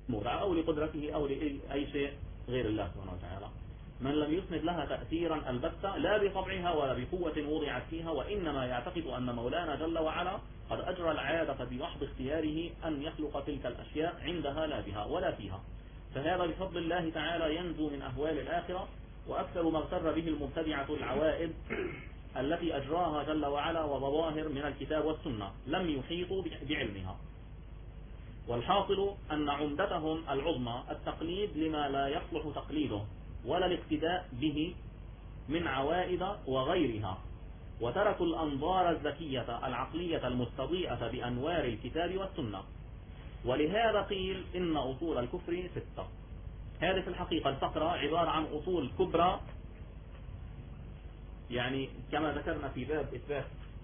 أو لقدرته أو لأي شيء غير الله سبحانه وتعالى. من لم يسند لها تأثيرا البتة لا بطبعها ولا بقوة وضعت فيها، وإنما يعتقد أن مولانا جل وعلا قد أجرى العادة بمحض اختياره أن يخلق تلك الأشياء عندها لا بها ولا فيها، فهذا بفضل الله تعالى ينجو من أهوال الآخرة. وأكثر ما اغتر به المبتدعة العوائد التي أجراها جل وعلا وظواهر من الكتاب والسنة لم يحيطوا بعلمها. والحاصل أن عمدتهم العظمى التقليد لما لا يصلح تقليده ولا الاقتداء به من عوائد وغيرها، وتركوا الأنظار الذكية العقلية المستضيئة بأنوار الكتاب والسنة. ولهذا قيل إن أصول الكفر 6. هذه في الحقيقة الفقرة عبارة عن أصول كبرى، يعني كما ذكرنا في باب إثبات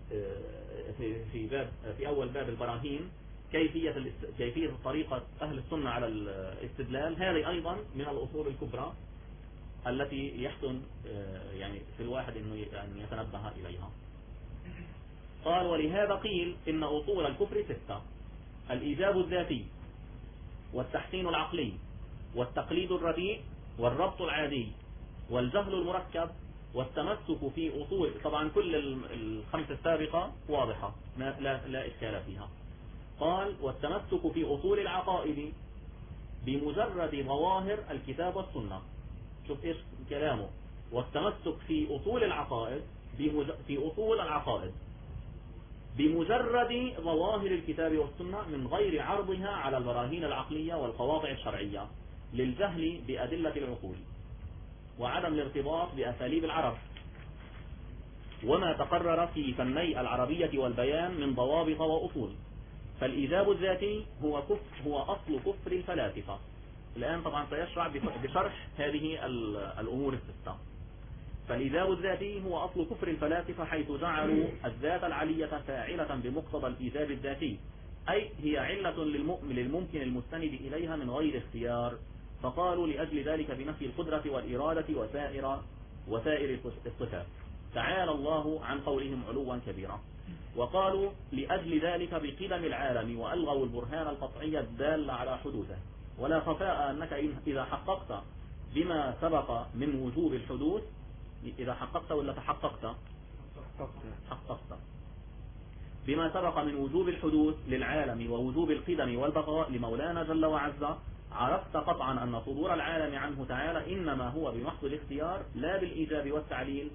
في أول باب البراهين كيفية طريقة أهل السنة على الاستدلال، هذه أيضا من الأصول الكبرى التي يحسن يعني في الواحد أن يتنبه إليها. قال ولهذا قيل إن أصول الكفر 6: الإيجاب الذاتي، والتحسين العقلي، والتقليد الرديء، والربط العادي، والجهل المركب، والتمسك في أصول. طبعا كل الخمس السابقة واضحة لا إشكال فيها. قال والتمسك في أصول العقائد بمجرد ظواهر الكتاب والسنة. شوف إيش كلامه، والتمسك في أصول العقائد بمجرد ظواهر الكتاب والسنة من غير عرضها على البراهين العقلية والقواطع الشرعية، للجهل بأدلة العقول، وعدم الارتباط بأساليب العرب وما تقرر في فني العربية والبيان من ضوابط وأصول. فالإيجاب الذاتي هو أصل كفر الفلاسفة. الآن طبعا سيشرع بشرح هذه الأمور 6. فالإيجاب الذاتي هو أصل كفر الفلاسفة، حيث جعلوا الذات العلية فاعلة بمقتضى الإيجاب الذاتي، أي هي علة للممكن المستند إليها من غير اختيار. فقالوا لأجل ذلك بنفي القدرة والإرادة وسائر الصفات، تعالى الله عن قولهم علوا كبيرا. وقالوا لأجل ذلك بقدم العالم، وألغوا البرهان القطعي الدال على حدوثه. ولا خفاء أنك إذا حققت بما سبق من وجوب الحدوث، إذا حققت ولا تحققت؟ حققت بما سبق من وجوب الحدوث للعالم ووجوب القدم والبقاء لمولانا جل وعز، عرفت قطعا أن صدور العالم عنه تعالى إنما هو بمحض الاختيار لا بالإيجاب والتعليل،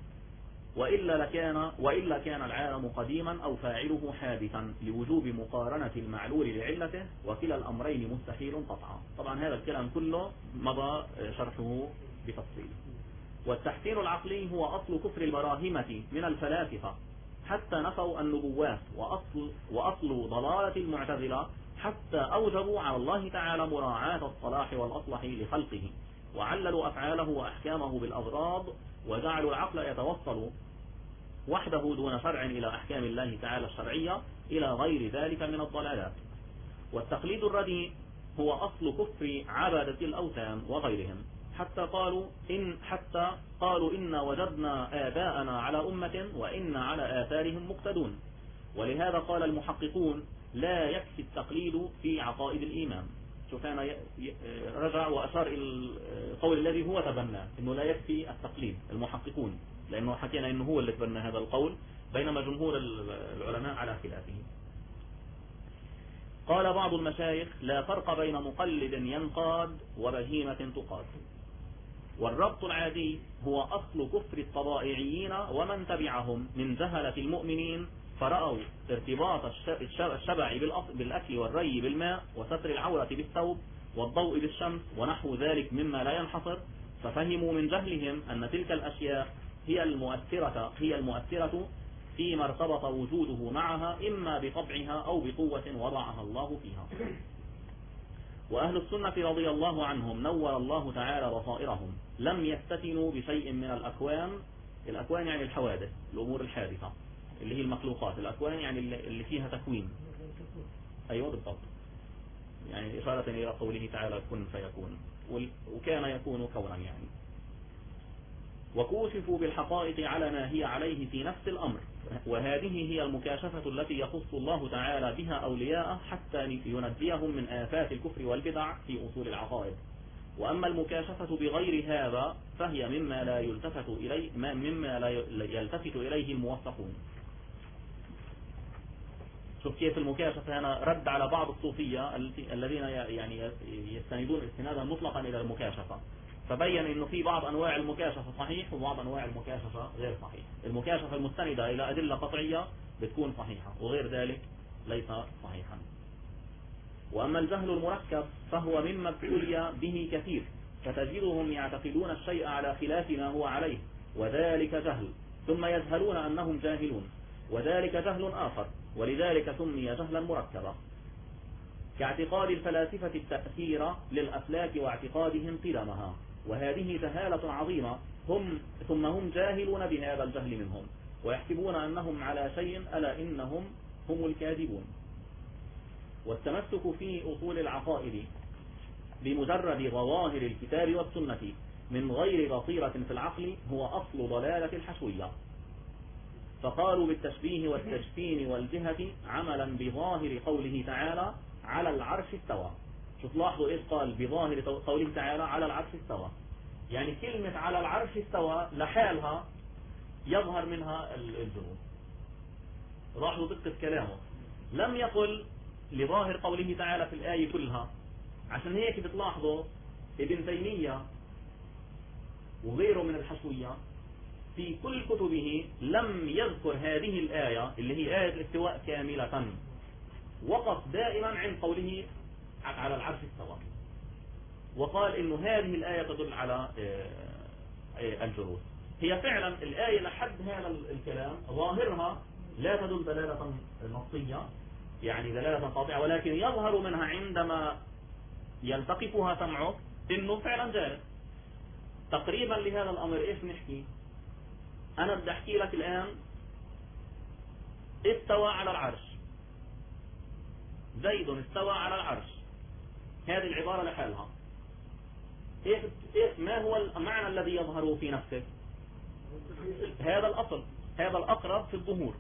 وإلا كان العالم قديما أو فاعله حادثا لوجوب مقارنة المعلول لعلته، وكلا الأمرين مستحيل قطعا. طبعا هذا الكلام كله مضى شرحه بتفصيل. والتحسين العقلي هو أصل كفر البراهمة من الفلاسفة، حتى نفوا النبوات، وأصل ضلالة المعتزلة، حتى أوجبوا على الله تعالى مراعاة الصلاح والأصلح لخلقه، وعللوا أفعاله وأحكامه بالأغراض، وجعلوا العقل يتوصل وحده دون شرع إلى أحكام الله تعالى الشرعية إلى غير ذلك من الضلالات. والتقليد الرديء هو أصل كفر عبادة الأوثان وغيرهم، حتى قالوا إن وجدنا آباءنا على أمة وإن على آثارهم مقتدون. ولهذا قال المحققون لا يكفي التقليد في عقائد الإيمان. شوف أنا رجع وأشار إلى القول الذي هو تبناه إنه لا يكفي التقليد، المحققون، لأنه حكينا إنه هو اللي تبنى هذا القول، بينما جمهور العلماء على خلافه. قال بعض المشايخ لا فرق بين مقلد ينقاد وبهيمة تقاد. والربط العادي هو أصل كفر الطبائعيين ومن تبعهم من جهلة المؤمنين، فرأوا ارتباط الشبع بالأكل والري بالماء وستر العورة بالثوب والضوء بالشمس ونحو ذلك مما لا ينحصر، ففهموا من جهلهم أن تلك الأشياء هي المؤثرة فيما ارتبط وجوده معها، إما بطبعها أو بقوة وضعها الله فيها. وأهل السنة رضي الله عنهم نور الله تعالى بصائرهم، لم يفتتنوا بشيء من الأكوان يعني الحوادث، الأمور الحادثة اللي هي المخلوقات. الأكوان يعني اللي فيها تكوين. أيوة بالضبط، يعني إشارة إلى قوله تعالى كن فيكون، وكان يكون كونا يعني. وكوشفوا بالحقائق على ما هي عليه في نفس الأمر، وهذه هي المكاشفة التي يخص الله تعالى بها أولياءه حتى ينجيهم من آفات الكفر والبدع في أصول العقائد. وأما المكاشفة بغير هذا فهي مما لا يلتفت إليه الموفقون. شوف كيف المكاشفة هنا رد على بعض الصوفية الذين يعني يستندون استنادا مطلقا إلى المكاشفة، فبين إنه في بعض أنواع المكاشفة صحيح وبعض أنواع المكاشفة غير صحيح. المكاشفة المستندة إلى أدلة قطعية بتكون صحيحة، وغير ذلك ليس صحيحا. وأما الجهل المركب فهو مما ابتلي به كثير، فتجدهم يعتقدون الشيء على خلاف ما هو عليه، وذلك جهل، ثم يجهلون أنهم جاهلون، وذلك جهل آخر، ولذلك سمي جهلا مركبا، كاعتقاد الفلاسفة التأثير للأفلاك واعتقادهم قدمها، وهذه جهالة عظيمة. ثم هم جاهلون بهذا الجهل منهم، ويحسبون أنهم على شيء، ألا إنهم هم الكاذبون. والتمسك في أصول العقائد بمجرد ظواهر الكتاب والسنة من غير بصيرة في العقل هو أصل ضلالة الحشوية. فقالوا بالتشبيه والتجسيم والجهة عملا بظاهر قوله تعالى على العرش استوى. شوف لاحظوا إيش قال بظاهر قوله تعالى على العرش استوى، يعني كلمة على العرش استوى لحالها يظهر منها الجنون. لاحظوا دقة كلامه، لم يقل لظاهر قوله تعالى في الآية كلها. عشان هيك بتلاحظوا ابن تيمية وغيره من الحشوية في كل كتبه لم يذكر هذه الآية اللي هي آية الاستواء كاملة، وقف دائما عند قوله على العرش استوى، وقال إنه هذه الآية تدل على الجلوس. هي فعلا الآية لحد هذا الكلام ظاهرها لا تدل دلالة نصية، يعني دلالة قاطعة، ولكن يظهر منها عندما يلتقطها سمعك إنه فعلا جالس. تقريبا لهذا الأمر إيش نحكي؟ أنا بدي أحكي لك الآن استوى على العرش، زيد استوى على العرش، هذه العبارة لحالها إيش ما هو المعنى الذي يظهر في نفسك؟ هذا الأصل، هذا الأقرب في الظهور.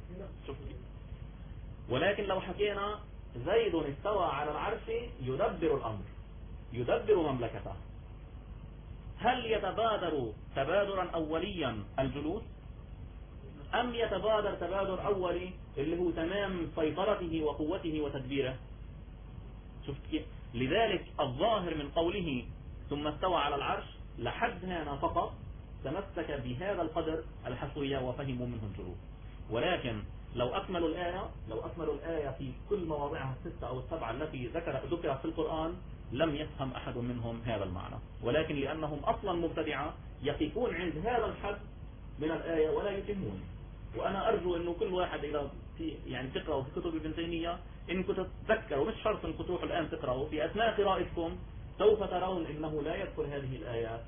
ولكن لو حكينا زيد استوى على العرش يدبر الأمر، يدبر مملكته، هل يتبادر تبادرا أوليا الجلوس، أم يتبادر تبادر أولي اللي هو تمام سيطرته وقوته وتدبيره؟ شفت كيف؟ لذلك الظاهر من قوله ثم استوى على العرش لحد هنا فقط تمسك بهذا القدر الحصرية وفهموا منه الجلوس. ولكن لو أكملوا الآية في كل مواضعها الستة أو السبعة التي ذكرت في القرآن لم يفهم أحد منهم هذا المعنى، ولكن لأنهم أصلا مبتدعة يقفون عند هذا الحد من الآية ولا يتمون. وأنا أرجو أنه كل واحد إذا يعني تقرأوا في كتب ابن تيمية إنكم تتذكروا، مش شرط أنكم تروحوا الآن تقرأوا، في أثناء قراءتكم سوف ترون أنه لا يذكر هذه الآيات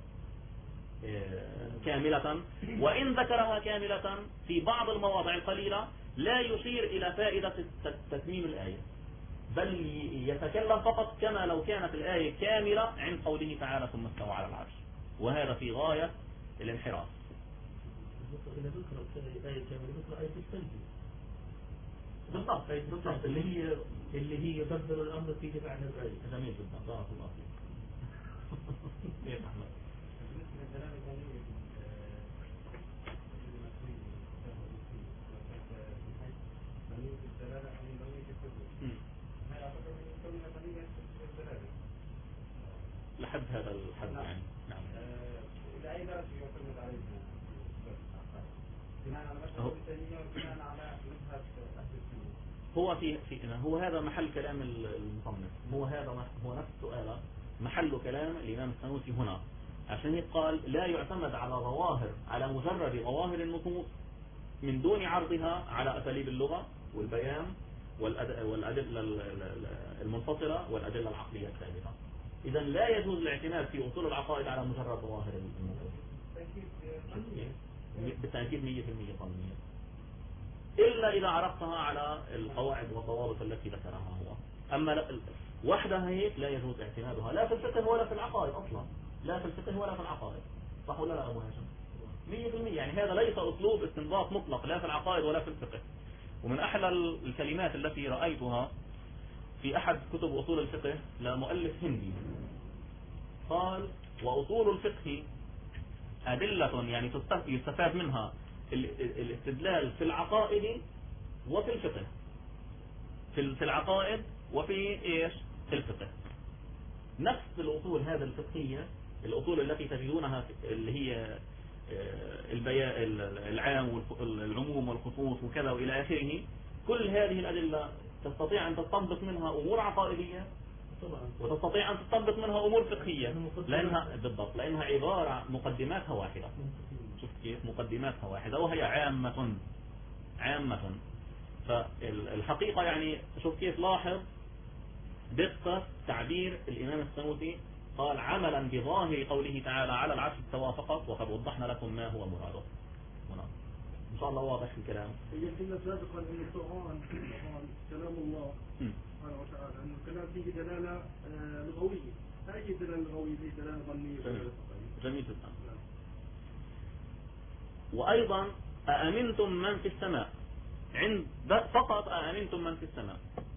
كاملة، وإن ذكرها كاملة في بعض المواضع القليلة لا يشير إلى فائدة تتميم الآية، بل يتكلم فقط كما لو كانت الآية كاملة عند قوله تعالى ثم استوى على العرش، وهذا في غاية الانحراف. إذا ذكرت آية كاملة ذكر آية التنزيل بالضبط اللي هي يدبر الأمر في جميع الآية. جميل جدا، بارك الله فيك. كيف أحمد؟ لحد هذا الحد يعني نعم. لأي درجة يعتمد عليها بناء على مذهب التيمية وبناء على مذهب أهل السنة؟ هو هذا محل كلام المصنف، هو نفس سؤاله محل كلام الإمام السنوسي هنا، عشان قال لا يعتمد على مجرد ظواهر النصوص من دون عرضها على أساليب اللغة والبيان والأدلة المنفصلة والأدلة العقلية الثابتة. إذا لا يجوز الاعتماد في أصول العقائد على مجرد ظواهر النصوص بالتأكيد 100% ظنية، إلا إذا عرفتها على القواعد والضوابط التي ذكرها هو. أما وحدها هيك لا يجوز اعتمادها لا في الفقه ولا في العقائد أصلا، لا في الفقه ولا في العقائد. صح ولا لا أبو هاشم؟ 100%. يعني هذا ليس أسلوب استنباط مطلق لا في العقائد ولا في الفقه. ومن أحلى الكلمات التي رأيتها في أحد كتب أصول الفقه لمؤلف هندي قال: وأصول الفقه أدلة يعني يستفاد منها الاستدلال في العقائد وفي الفقه، في العقائد وفي إيش؟ في الفقه. نفس الأصول هذه الفقهية، الأصول التي تجدونها اللي هي العام والعموم والخصوص وكذا وإلى آخره، كل هذه الأدلة تستطيع أن تستنبط منها أمور عقائدية وتستطيع أن تستنبط منها أمور فقهية، لأنها بالضبط لأنها عبارة مقدماتها واحدة. شوف كيف مقدماتها واحدة وهي عامة. فالحقيقة يعني شوف كيف لاحظ دقة تعبير الإمام السنوسي، قال: عملا بظاهر قوله تعالى على العرش استوى فقط، وقد وضحنا لكم ما هو مراده. إن شاء الله واضح الكلام. يمكن سابقا أن القرآن كلام الله سبحانه وتعالى، أن الكلام فيه دلالة لغوية. أي دلالة لغوية؟ فيه دلالة ظنية. جميل جدا. وأيضا أأمنتم من في السماء، فقط أأمنتم من في السماء،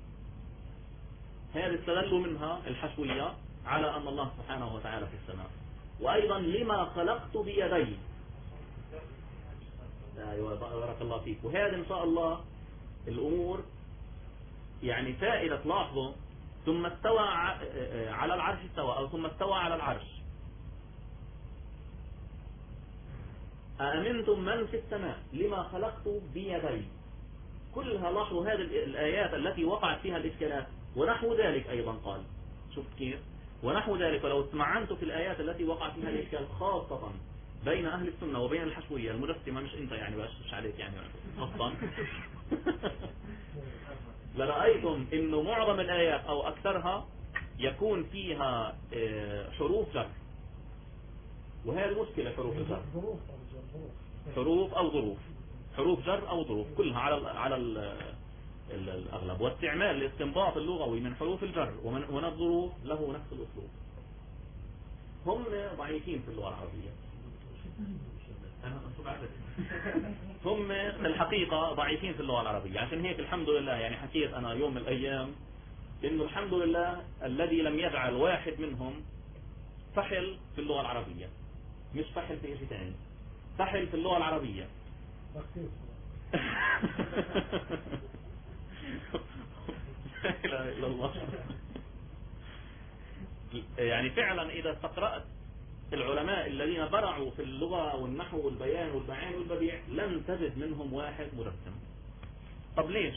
هذا استدلوا منها الحشوية على أن الله سبحانه وتعالى في السماء. وأيضا لما خلقت بيدي. أيوة بارك الله فيك. وهذا إن شاء الله الأمور يعني فائدة. لاحظوا: ثم استوى على العرش استوى، أو ثم استوى على العرش. أأمنتم من في السماء لما خلقت بيدي. كلها لاحظوا هذه الآيات التي وقعت فيها الإشكالات. ونحو ذلك أيضا قال، شفت كيف؟ ونحو ذلك. ولو استمعنت في الآيات التي وقع فيها الإشكال خاصة بين أهل السنة وبين الحشوية المجسمة، مش أنت يعني بأشتش عليك يعني أصلا لرأيتم إنه معظم الآيات أو أكثرها يكون فيها حروف جر. وهذه مشكلة حروف الجر، حروف أو ظروف، حروف جر أو ظروف، كلها على الأغلب. واستعمال الاستنباط اللغوي من حروف الجر ومن الظروف له نفس الأسلوب. هم ضعيفين في اللغة العربية. هم في الحقيقة ضعيفين في اللغة العربية. عشان هيك الحمد لله يعني حكيت أنا يوم من الأيام إنه الحمد لله الذي لم يجعل واحد منهم فحل في اللغة العربية. مش فحل في شيء ثاني، فحل في اللغة العربية. لا إله إلا الله. يعني فعلا إذا استقرأت العلماء الذين برعوا في اللغة والنحو والبيان والبيان والبديع لن تجد منهم واحد مرسم. طب ليش؟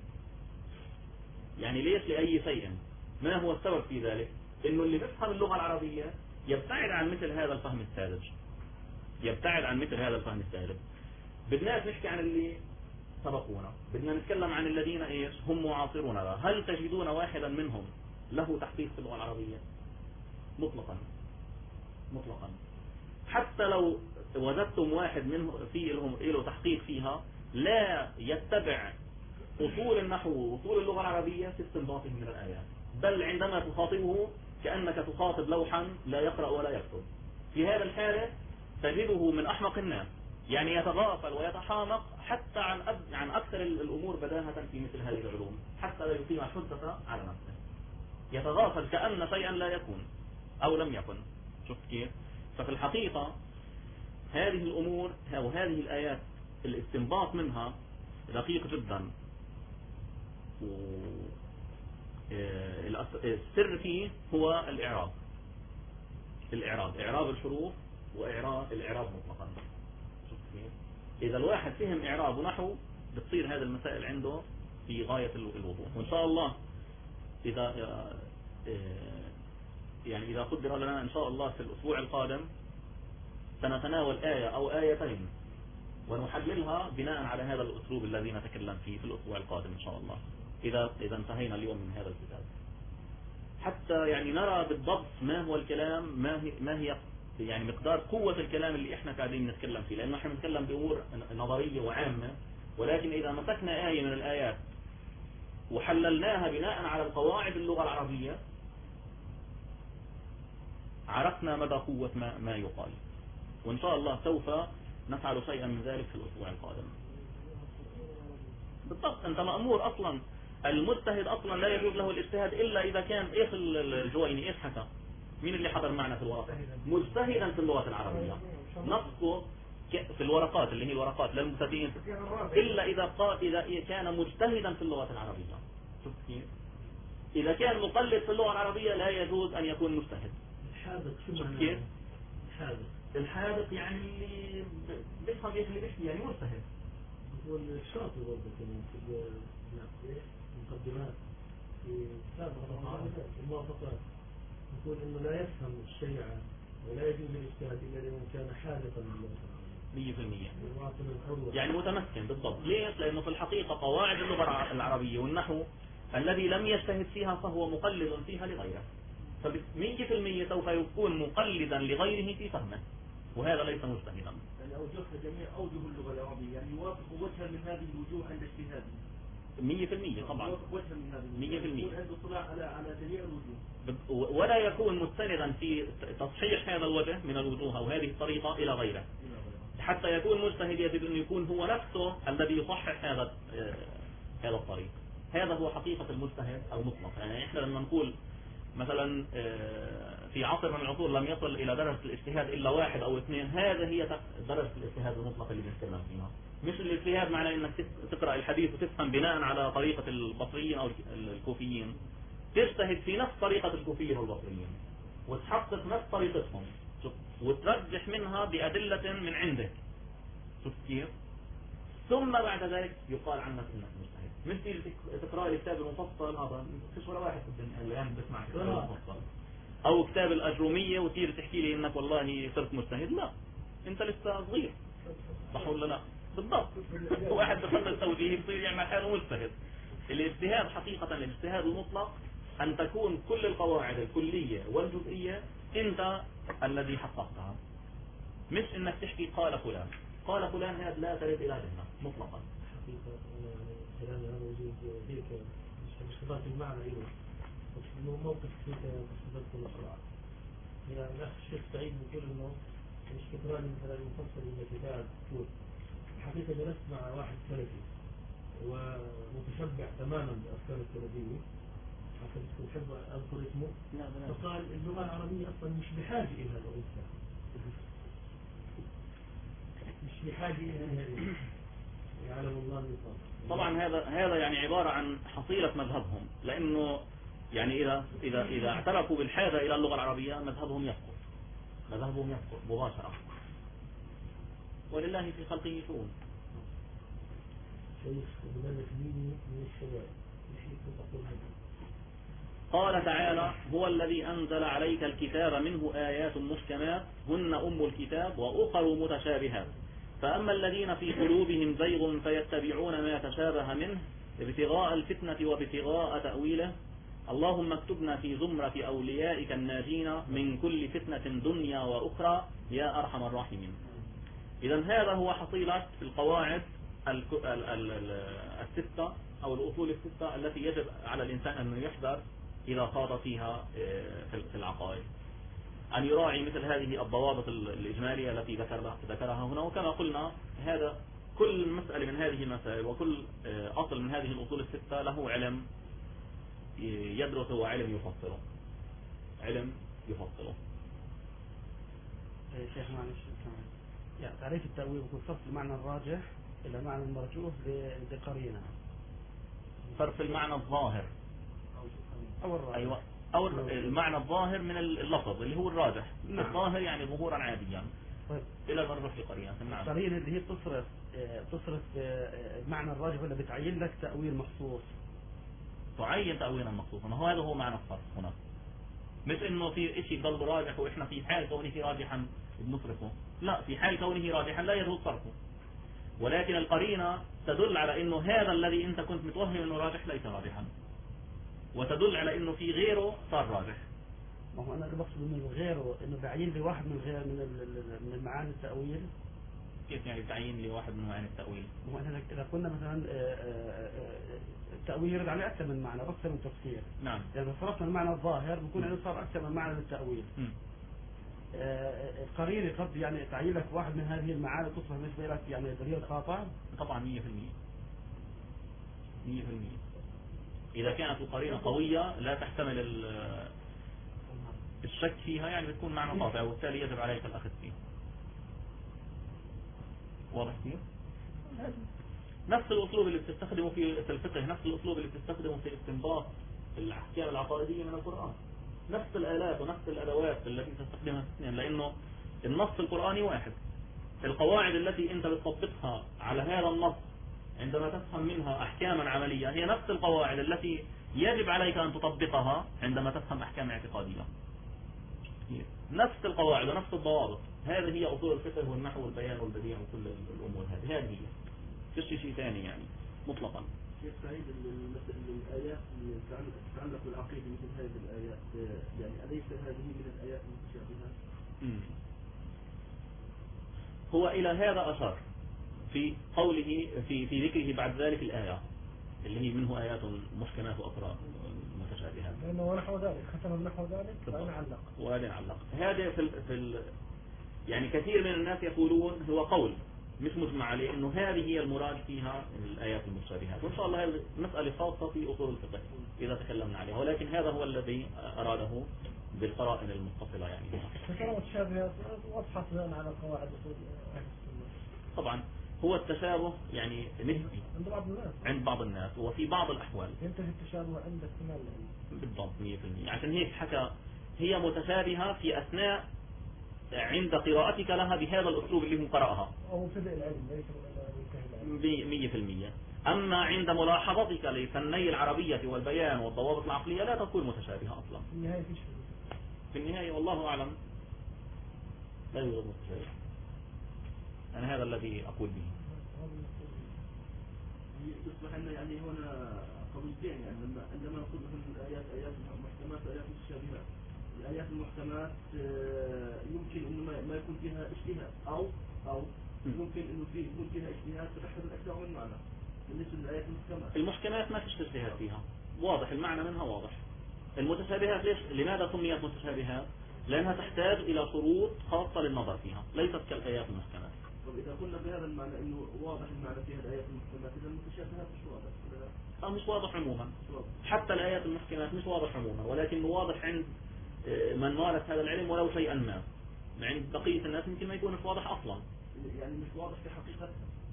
يعني ليش لأي شيء؟ ما هو السبب في ذلك؟ إنه اللي بيفهم اللغة العربية يبتعد عن مثل هذا الفهم الساذج، يبتعد عن مثل هذا الفهم الساذج. بدنا نحكي عن اللي سبقونا، بدنا نتكلم عن الذين إيش هم معاصرون. هل تجدون واحدا منهم له تحقيق في اللغة العربية؟ مطلقا مطلقا. حتى لو وجدتم واحد منه في له تحقيق فيها لا يتبع أصول النحو وأصول اللغة العربية في استنباطه من الآيات، بل عندما تخاطبه كأنك تخاطب لوحا لا يقرأ ولا يكتب. في هذا الحالة تجده من أحمق الناس، يعني يتغافل ويتحامق حتى عن أكثر الأمور بداهة في مثل هذه العلوم، حتى لا يقيم حجة على نفسه. يتغافل كأن شيئا لا يكون أو لم يكن. شفت كيف؟ ففي الحقيقة هذه الأمور وهذه الآيات الاستنباط منها دقيق جدا. السر فيه هو إعراب الحروف الإعراب مطلقا. إذا الواحد فهم إعراب ونحو بتصير هذه المسائل عنده في غاية الوضوح. وإن شاء الله إذا قدر لنا إن شاء الله في الأسبوع القادم سنتناول آية أو آيتين ونحللها بناء على هذا الأسلوب الذي نتكلم فيه في الأسبوع القادم إن شاء الله، إذا انتهينا اليوم من هذا الكتاب، حتى يعني نرى بالضبط ما هو الكلام، ما هي يعني مقدار قوة الكلام اللي احنا قاعدين نتكلم فيه. لأنه احنا نتكلم بأمور نظرية وعامة، ولكن إذا مسكنا آية من الآيات وحللناها بناء على القواعد اللغة العربية عرفنا مدى قوة ما يقال. وإن شاء الله سوف نفعل شيئا من ذلك في الأسبوع القادم. بالضبط، أنت مأمور أصلا. المجتهد أصلا لا يجوز له الاجتهاد إلا إذا كان إيش الجويني إيش حكى؟ مين اللي حضر معنا في الورقة؟ مجتهدا في اللغة العربية، نصه في الورقات اللي هي الورقات للمبتدئين، إلا إذا كان مجتهدا في اللغة العربية. شوف كيف؟ إذا كان مقلد في اللغة العربية لا يجوز أن يكون مجتهد. الحاذق شو شوف معناه؟ كيف؟ الحاذق يعني اللي بيفهم ايش اللي بيحكي، يعني مجتهد. هو الشاطر برضه كمان في المقدمات في كتاب الموافقات يقول انه لا يفهم الشريعة ولا يجوز الاجتهاد الا لمن كان حاذقا للغة 100%. يعني متمكن. بالضبط. ليش؟ لانه في الحقيقة قواعد اللغة العربية والنحو الذي لم يجتهد فيها فهو مقلد فيها لغيره، ف100% سوف يكون مقلدا لغيره في فهمه، وهذا ليس مجتهدا. يعني أوجهت جميع أوجه اللغة العربية، يعني يوافق وجها من هذه الوجوه عند اجتهاده 100% طبعا. يوافق وجها من هذه 100%. يكون عنده اطلاع على جميع الوجوه، ولا يكون مستندا في تصحيح هذا الوجه من الوجوه أو هذه الطريقة إلى غيره. حتى يكون مجتهد يجب أن يكون هو نفسه الذي يصحح هذا الطريق. هذا هو حقيقة المجتهد المطلق. يعني احنا لما نقول مثلا في عصر من العصور لم يصل إلى درجة الاجتهاد إلا 1 أو 2، هذا هي درجة الاجتهاد المطلق اللي بنتكلم فيها. مش الاجتهاد معناه انك تقرأ الحديث وتفهم بناء على طريقة البصريين أو الكوفيين، تجتهد في نفس طريقة الكوفيين والبصريين وتحقق نفس طريقتهم وترجح منها بأدلة من عندك. شوف كيف؟ ثم بعد ذلك يقال عنك انك مجتهد. مش تيجي تقرأ الكتاب المفصل، هذا مفيش ولا واحد في الدنيا الآن بسمع الكتاب المفصل او كتاب الأجرومية وتيجي تحكي لي انك والله صرت مجتهد. لا، انت لسه صغير. صح ولا لا؟ بالضبط. واحد بحط التوجيه يصير يعمل حاله مجتهد. الاجتهاد حقيقة، الاجتهاد المطلق أن تكون كل القواعد الكلية والجزئية أنت الذي حققتها، مش إنك تحكي قال فلان. قال فلان هذا لا ترد إلى ذهنك مطلقا. حقيقة كلام هذا موجود هيك مش خبرت المعنى إله، بس إنه موقف هيك خبرت كل صراحة. يعني الأخ الشيخ سعيد بيقول إنه مش كتراني مثلا المفصل من كتاب كتب. الحقيقة جلست مع واحد سلفي ومتشبع تماما بأفكار السلفية، كنت أحب أذكر اسمه، فقال اللغة العربية أصلا مش بحاجة إلى الأنثى، مش بحاجة إلى يعلم الله النظام. طبعا هذا يعني عبارة عن حصيلة مذهبهم، لأنه يعني إذا اعترفوا بالحاجة إلى اللغة العربية مذهبهم يسقط مباشرة. ولله في خلقه شؤون. قال تعالى: هو الذي أنزل عليك الكتاب منه آيات محكمات هن أم الكتاب وأخر متشابهات فأما الذين في قلوبهم زيغ فيتبعون ما تشابه منه ابتغاء الفتنة وابتغاء تأويله اللهم اكتبنا في زمرة أوليائك الناجين من كل فتنة دنيا وأخرى يا أرحم الراحمين. إذا هذا هو حصيلة القواعد الستة أو الأصول الستة التي يجب على الإنسان أن يحذر إذا خاض فيها في العقائد، أن يراعي مثل هذه الضوابط الإجمالية التي ذكرها هنا. وكما قلنا هذا كل مسألة من هذه المسائل وكل أصل من هذه الأصول الستة له علم يدرسه وعلم يفصله. شيخ معلش يعني تعريف التأويل يكون صرف المعنى الراجح إلى معنى المرجوح بقرينة، صرف المعنى الظاهر أو الراجح. أيوة، أو المعنى الظاهر من اللفظ اللي هو الراجح. نعم. الظاهر يعني ظهورا عاديا. طيب. إلى المرجوح بقرينة. القرينة اللي هي تصرف المعنى الراجح ولا بتعين لك تأويل مخصوص؟ تعين تأويلا مخصوصا. هذا هو معنى الصرف هنا، مش إنه في شيء ضل راجح وإحنا في حال كونه راجحا بنصرفه. لا، في حال كونه راجحا لا يجوز صرفه، ولكن القرينة تدل على إنه هذا الذي أنت كنت متوهم إنه راجح ليس راجحا، وتدل على إنه في غيره صار راجح. ما هو أنا اللي بقصد إنه غيره إنه بعين لواحد من المعاني التأويل. كيف يعني تعيين لواحد من معاني التأويل؟ هو إذا قلنا مثلا التأويل يرد عليه أكثر من معنى أكثر من تفسير. نعم. يعني صرفنا المعنى الظاهر بيكون عنده صار أكثر من معنى للتأويل. القرينة قد يعني تعيين لك واحد من هذه المعاني تصبح بالنسبة لك يعني دليل خاطئ؟ طبعا 100%. إذا كانت القرينة قوية لا تحتمل الشك فيها يعني بتكون معنى قاطع، وبالتالي يجب عليك الأخذ فيها. واضح كيف؟ نفس الأسلوب اللي بتستخدمه في الفقه، نفس الأسلوب اللي بتستخدمه في استنباط الأحكام العقائدية من القرآن، نفس الآلات ونفس الأدوات التي تستخدمها الاثنين، لأنه النص القرآني واحد. القواعد التي أنت بتطبقها على هذا النص عندما تفهم منها أحكاما عملية هي نفس القواعد التي يجب عليك أن تطبقها عندما تفهم أحكام اعتقادية. نفس القواعد ونفس الضوابط. هذه هي أصول الفقه والنحو والبيان والبديع وكل الأمور هذه هي. فيش شيء ثاني يعني مطلقا. شيخ سعيد، الآيات اللي تتعلق بالعقيدة مثل هذه الآيات يعني أليس هذه من الآيات المتشابهات؟ هو إلى هذا أشار في قوله في ذكره بعد ذلك الآية اللي هي منه آيات محكمات وأخرى متشابهات. لأنه ونحو ذلك ختم نحو ذلك وأنا علق. هذا يعني كثير من الناس يقولون هو قول مش مجمع عليه انه هذه هي المراد فيها الآيات المتشابهات، وان شاء الله هذه مسألة خاصة في أصول الفقه إذا تكلمنا عليها، ولكن هذا هو الذي أراده بالقرائن المتصلة يعني. فكرة متشابهات واضحة على قواعد أصول أهل السنة. طبعا هو التشابه يعني نسبي عند بعض الناس وفي بعض الأحوال. أنت في التشابه عندك كمال بالضبط 100%. عشان هيك حكى هي متشابهة في أثناء عند قراءتك لها بهذا الأسلوب اللي هم قرأها أو مبتدئ العلم ليس 100%. أما عند ملاحظتك لفني العربية والبيان والضوابط العقلية لا تكون متشابهة أصلا. في النهاية والله أعلم لا يوجد متشابه. أنا هذا الذي أقول به. يصبح أن يعني هنا قضيتين، يعني عندما نقول مثلا الآيات آيات محكمات وآيات متشابهات، الآيات المحكمات يمكن إنه ما يكون فيها اجتهاد أو ممكن إنه يكون فيها اجتهاد فتحتمل أكثر من معنى. بالنسبة للآيات المحكمات ما فيش اجتهاد فيها، واضح المعنى منها واضح. المتشابهات لماذا سميت متشابهات؟ لأنها تحتاج إلى شروط خاصة للنظر فيها، ليست كالآيات المحكمات. طب إذا قلنا بهذا المعنى إنه واضح المعنى فيها الآيات المحكمات، إذا المتشابهات مش واضح؟ مش واضح عموما. حتى الآيات المحكمات مش واضح عموما، ولكن واضح عند من مارس هذا العلم ولو شيئا ما. يعني بقية الناس يمكن ما يكونش واضح أصلا. يعني مش واضح في حقيقتها.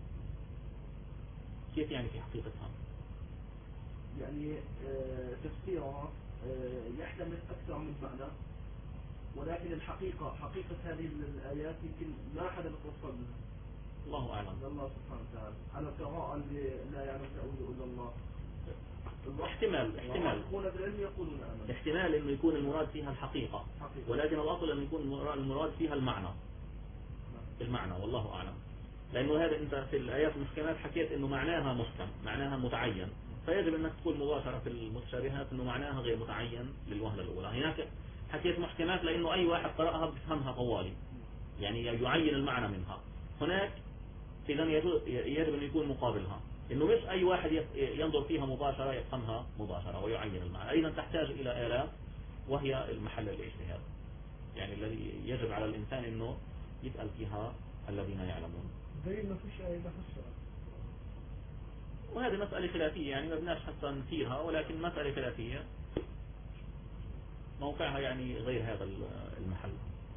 كيف يعني في حقيقتها؟ يعني تفسيرها يحتمل أكثر من معنى، ولكن الحقيقة حقيقة هذه الآيات يمكن ما حدا يتوصل لها. الله أعلم. الله سبحانه وتعالى على قراءة لا يعلم تأويله إلا الله. احتمال انه يكون المراد فيها الحقيقة، ولكن الاصل انه يكون المراد فيها المعنى والله اعلم. لانه هذا انت في الايات المحكمات حكيت انه معناها محكم، معناها متعين، فيجب انك تقول مباشرة في المتشابهات انه معناها غير متعين للوهلة الاولى. هناك حكيت محكمات لانه اي واحد قرأها بفهمها طوالي، يعني يعين المعنى منها. هناك اذا يجب ان يكون مقابلها، انه مش اي واحد ينظر فيها مباشرة يفهمها مباشرة ويعين المعنى، ايضا تحتاج الى آلات وهي المحل الاجتهاد، يعني الذي يجب على الانسان انه يسأل فيها الذين يعلمون. زي ما فيش آية بفسرها، وهذه مسألة خلافية يعني ما بدناش حتى نثيرها، ولكن مسألة خلافية موقعها يعني غير هذا المحل.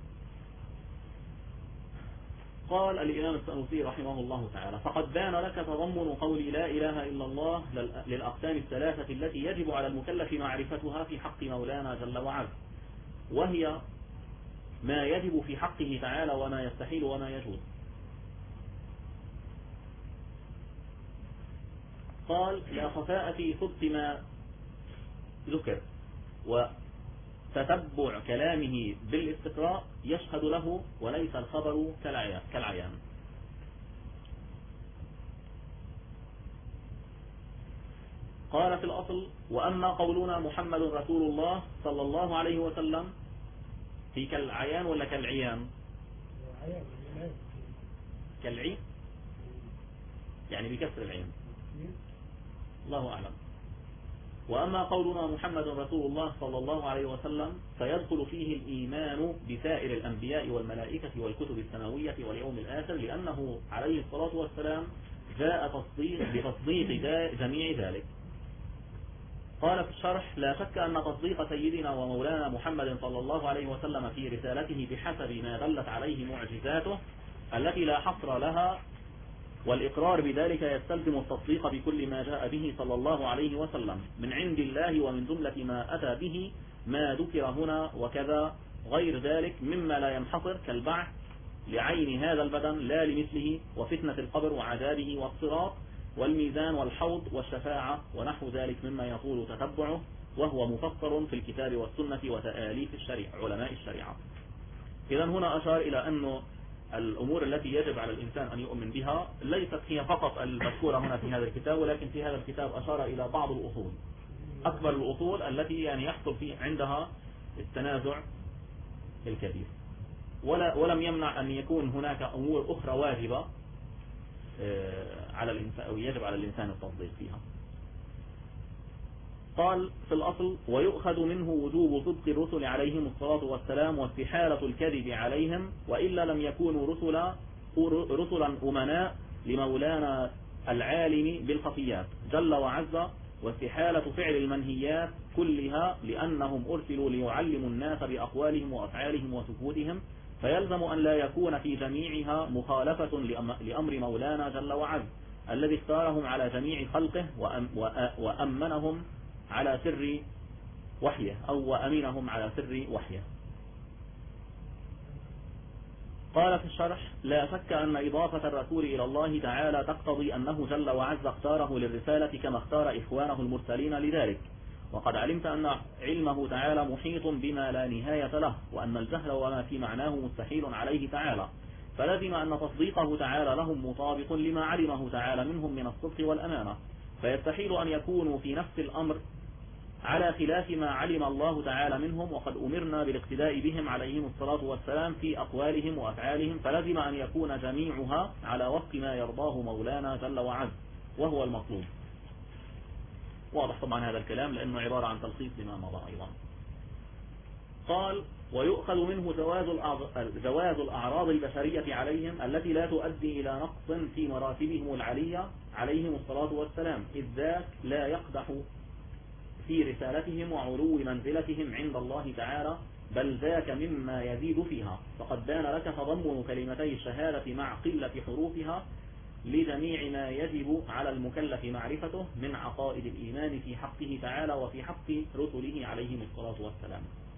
قال الإمام السنوسي رحمه الله تعالى: فقد بان لك تضمن قول لا إله إلا الله للأقسام الثلاثة التي يجب على المكلف معرفتها في حق مولانا جل وعلا، وهي ما يجب في حقه تعالى وما يستحيل وما يجوز. قال: لا خفاء في ثبت ما ذكر، وتتبع كلامه بالاستقراء يشهد له وليس الخبر كالعيان. قال في الأصل: وأما قولنا محمد رسول الله صلى الله عليه وسلم في كالعيان ولا كالعيان؟ كالعين يعني بكسر العين، الله أعلم. وأما قولنا محمد رسول الله صلى الله عليه وسلم فيدخل فيه الإيمان بسائر الأنبياء والملائكة والكتب السماوية واليوم الآخر، لأنه عليه الصلاة والسلام جاء بتصديق جميع ذلك. قال في الشرح: لا شك أن تصديق سيدنا ومولانا محمد صلى الله عليه وسلم في رسالته بحسب ما دلت عليه معجزاته التي لا حصر لها، والإقرار بذلك يستلزم التصديق بكل ما جاء به صلى الله عليه وسلم من عند الله، ومن جملة ما أتى به ما ذكر هنا، وكذا غير ذلك مما لا ينحصر كالبعث لعين هذا البدن لا لمثله، وفتنة القبر وعذابه والصراط والميزان والحوض والشفاعة ونحو ذلك مما يطول تتبعه، وهو مفسر في الكتاب والسنة وتآليف علماء الشريعة. إذن هنا أشار إلى أنه الأمور التي يجب على الإنسان أن يؤمن بها ليست هي فقط المذكورة هنا في هذا الكتاب، ولكن في هذا الكتاب أشار إلى بعض الأصول، أكبر الأصول التي يعني يحصل في عندها التنازع الكبير، ولم يمنع أن يكون هناك أمور أخرى واجبة على الإنسان أو يجب على الإنسان التصديق فيها. قال في الأصل: ويؤخذ منه وجوب صدق الرسل عليهم الصلاة والسلام واستحالة الكذب عليهم، وإلا لم يكونوا رسلا أمناء لمولانا العالم بالخفيات جل وعز، واستحالة فعل المنهيات كلها لأنهم أرسلوا ليعلموا الناس بأقوالهم وأفعالهم وسكوتهم، فيلزم أن لا يكون في جميعها مخالفة لأمر مولانا جل وعز الذي اختارهم على جميع خلقه وأمنهم على سر وحيه أو وأمنهم على سر وحيه. قال في الشرح: لا شك أن إضافة الرسول إلى الله تعالى تقتضي أنه جل وعز اختاره للرسالة كما اختار إخوانه المرسلين لذلك، وقد علمت أن علمه تعالى محيط بما لا نهاية له، وأن الجهل وما في معناه مستحيل عليه تعالى، فلزم أن تصديقه تعالى لهم مطابق لما علمه تعالى منهم من الصدق والأمانة، فيستحيل أن يكونوا في نفس الأمر على خلاف ما علم الله تعالى منهم، وقد أمرنا بالاقتداء بهم عليهم الصلاة والسلام في أقوالهم وأفعالهم، فلزم أن يكون جميعها على وفق ما يرضاه مولانا جل وعز، وهو المطلوب. واضح طبعا هذا الكلام لأنه عبارة عن تلخيص لما مضى أيضا. قال: ويؤخذ منه جواز الأعراض البشرية عليهم التي لا تؤدي إلى نقص في مراتبهم العلية عليهم الصلاة والسلام، إذ ذاك لا يقدح في رسالتهم وعلو منزلتهم عند الله تعالى، بل ذاك مما يزيد فيها، فقد بان لك تضمن كلمتي الشهادة مع قلة حروفها لجميع ما يجب على المكلف معرفته من عقائد الإيمان في حقه تعالى وفي حق رسله عليهم الصلاة والسلام.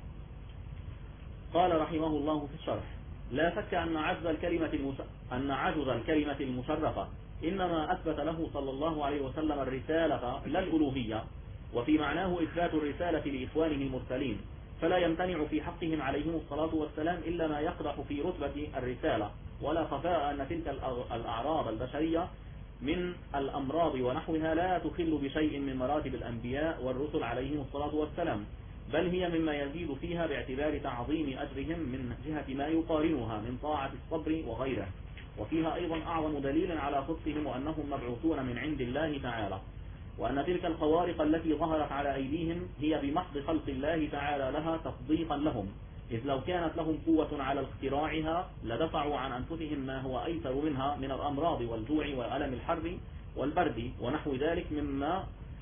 قال رحمه الله في الشرح: لا شك أن عجز الكلمة المشرفة إنما أثبت له صلى الله عليه وسلم الرسالة لا الألوهية، وفي معناه إثبات الرسالة لإخوانه المرسلين، فلا يمتنع في حقهم عليهم الصلاة والسلام إلا ما يقدح في رتبة الرسالة، ولا خفاء أن تلك الأعراض البشرية من الأمراض ونحوها لا تخل بشيء من مراتب الأنبياء والرسل عليهم الصلاة والسلام، بل هي مما يزيد فيها باعتبار تعظيم أجرهم من جهة ما يقارنها من طاعة الصبر وغيره، وفيها أيضا أعظم دليل على صدقهم وأنهم مبعوثون من عند الله تعالى، وأن تلك الخوارق التي ظهرت على أيديهم هي بمحض خلق الله تعالى لها تصديقا لهم، إذ لو كانت لهم قوة على اختراعها لدفعوا عن أنفسهم ما هو أيسر منها من الأمراض والجوع وألم الحر والبرد ونحو ذلك مما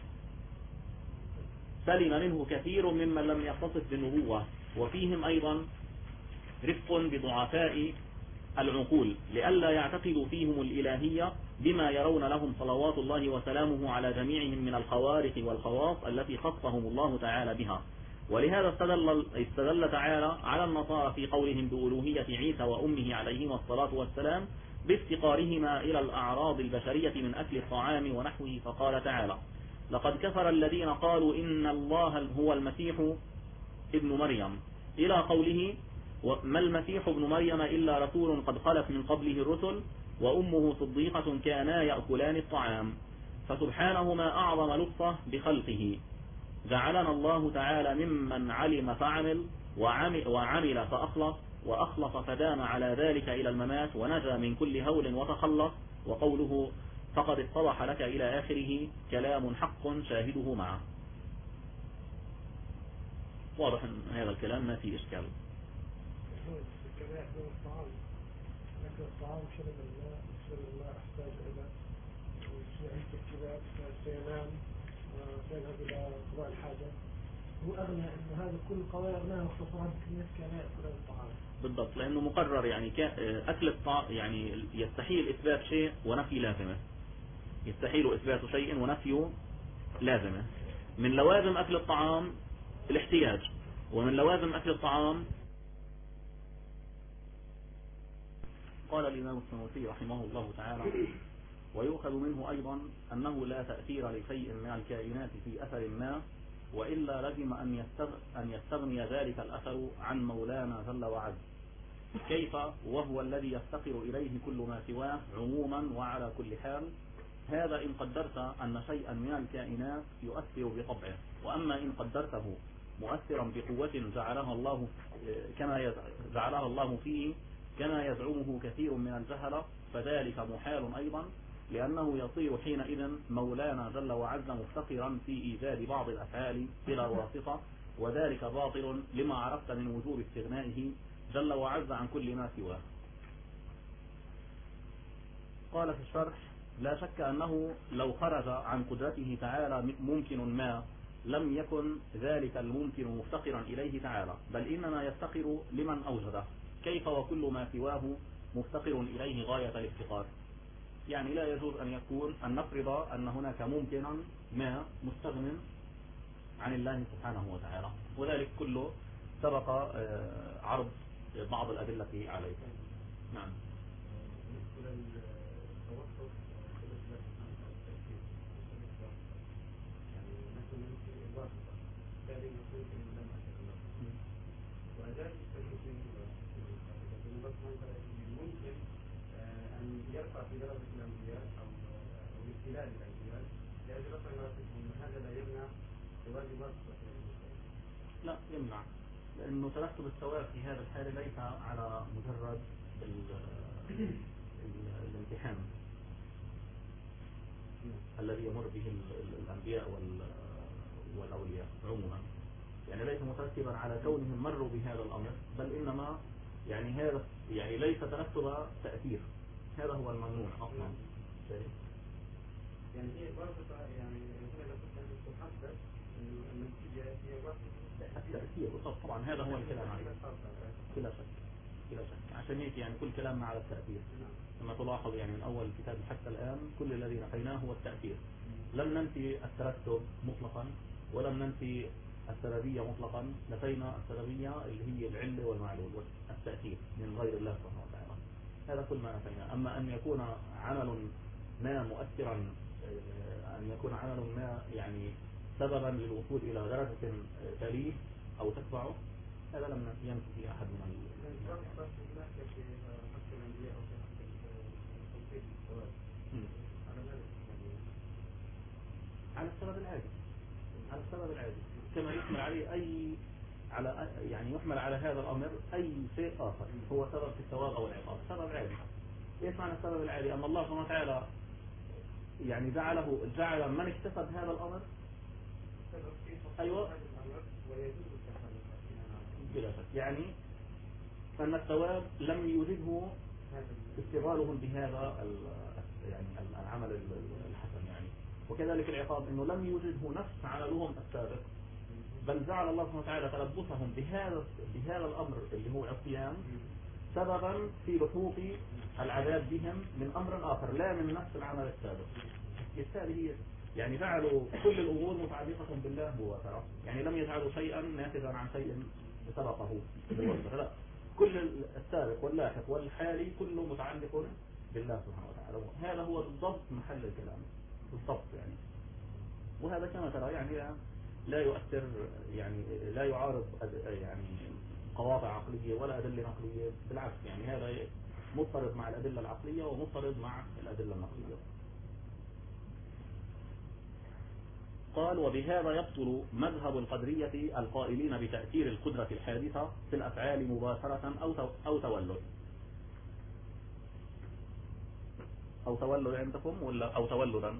سلم منه كثير ممن لم يتصف بالنبوة، وفيهم أيضا رفق بضعفاء العقول لئلا يعتقدوا فيهم الإلهية بما يرون لهم صلوات الله وسلامه على جميعهم من الخوارق والخواص التي خصهم الله تعالى بها. ولهذا استدل تعالى على النصارى في قولهم بألوهية عيسى وأمه عليهما الصلاة والسلام بافتقارهما إلى الأعراض البشرية من أكل الطعام ونحوه، فقال تعالى: لقد كفر الذين قالوا إن الله هو المسيح ابن مريم، إلى قوله: ما المسيح ابن مريم إلا رسول قد خلت من قبله الرسل وأمه صديقة كانا يأكلان الطعام. فسبحانه ما أعظم لطفه بخلقه، جعلنا الله تعالى ممن علم فعمل وعمل فأخلص وأخلص فدام على ذلك إلى الممات ونجا من كل هول وتخلص. وقوله فقد اتضح لك إلى آخره كلام حق شاهده معه. واضح أن هذا الكلام ما فيه إشكال. كما يحضر الطعام، أكل الطعام شرب الماء، شرب الماء احتاج إلى عند الكباب سينام وسيذهب إلى قضاء الحاجة. هو أغنى أن هذا كل قضايا أغنى واختصارات الناس كان يأكل الطعام بالضبط، لأنه مقرر يعني أكل الطعام، يعني يستحيل إثبات شيء ونفي لازمة، يستحيل إثبات شيء ونفيه لازمة. من لوازم أكل الطعام الاحتياج، ومن لوازم أكل الطعام قال الإمام السنوسي رحمه الله تعالى: ويؤخذ منه أيضا أنه لا تأثير لشيء من الكائنات في أثر ما، وإلا لزم أن يستغني ذلك الأثر عن مولانا جل وعز. كيف وهو الذي يفتقر إليه كل ما سواه عموما وعلى كل حال؟ هذا إن قدرت أن شيئا من الكائنات يؤثر بطبعه، وأما إن قدرته مؤثرا بقوة جعلها الله فيه كما يزعمه كثير من الجهلة، فذلك محال أيضا، لأنه يصير حينئذ مولانا جل وعز مفتقرا في إيجاد بعض الأفعال بلا واسطة، وذلك باطل لما عرفت من وجوب استغنائه جل وعز عن كل ما سواه. قال في الشرح: لا شك أنه لو خرج عن قدرته تعالى ممكن ما، لم يكن ذلك الممكن مفتقرا إليه تعالى، بل إنما يفتقر لمن أوجده، كيف وكل ما سواه مفتقر إليه غاية الافتقار. يعني لا يجوز أن نفرض أن هناك ممكنا ما مستغن عن الله سبحانه وتعالى، وذلك كله سبق عرض بعض الأدلة عليه. نعم. ممكن أن يرفع في درجة الأنبياء أو الاستلال الأنبياء لأجل رفع مراتبهم، هذا لا يمنع تواجد واسطة. لا يمنع، لأنه ترتب الثواب في هذا الحال ليس على مجرد الامتحان الذي يمر به الأنبياء والأولياء عموما، يعني ليس مترتبا على كونهم مروا بهذا الأمر، بل إنما يعني هذا يعني ليس ترتب تأثير، هذا هو الممنوع أصلا. يعني هي واسطة، يعني هنا لابد أن تحدد النتيجة هي واسطة التأثير. طبعا هذا هو الكلام عليه بلا شك. عشان هيك يعني كل كلامنا على التأثير. لما تلاحظ يعني من أول الكتاب حتى الآن كل الذي نفيناه هو التأثير، لم ننفي الترتب مطلقا ولم ننفي السببية مطلقا، نفينا السببية اللي هي العلة والمعلول والتأثير من غير الله سبحانه وتعالى، هذا كل ما نفينا. أما أن يكون عمل ما مؤثرا، أن يكون عمل ما يعني سببا للوصول إلى درجة تليه أو تتبعه، هذا لم ينفي أحد من على السبب العادي كما يحمل عليه يعني يحمل على هذا الأمر أي شيء آخر هو سبب في الثواب أو العقاب، سبب عادي. إيش معنى السبب العادي؟ أن الله سبحانه وتعالى يعني جعل من اكتسب هذا الأمر أيوة بلا شك، يعني أن الثواب لم يوجده استغلالهم بهذا يعني العمل الحسن يعني، وكذلك العقاب انه لم يوجده نفس عملهم السابق، بل جعل الله سبحانه وتعالى تلبسهم بهذا الامر اللي هو العصيان سببا في لحوق العذاب بهم من امر اخر لا من نفس العمل السابق. بالتالي هي يعني جعلوا كل الامور متعلقه بالله مباشره، يعني لم يجعلوا شيئا ناتجا عن شيء سبقه، لا، كل السابق واللاحق والحالي كله متعلق بالله سبحانه وتعالى. هذا هو بالضبط محل الكلام بالضبط يعني، وهذا كما ترى يعني لا يؤثر، يعني لا يعارض يعني قواطع عقلية ولا أدلة نقلية، بالعكس يعني هذا مضطرد مع الأدلة العقلية ومضطرد مع الأدلة النقلية. قال: وبهذا يبطل مذهب القدرية القائلين بتأثير القدرة الحادثة في الأفعال مباشرة أو تولد عندكم ولا أو تولدا؟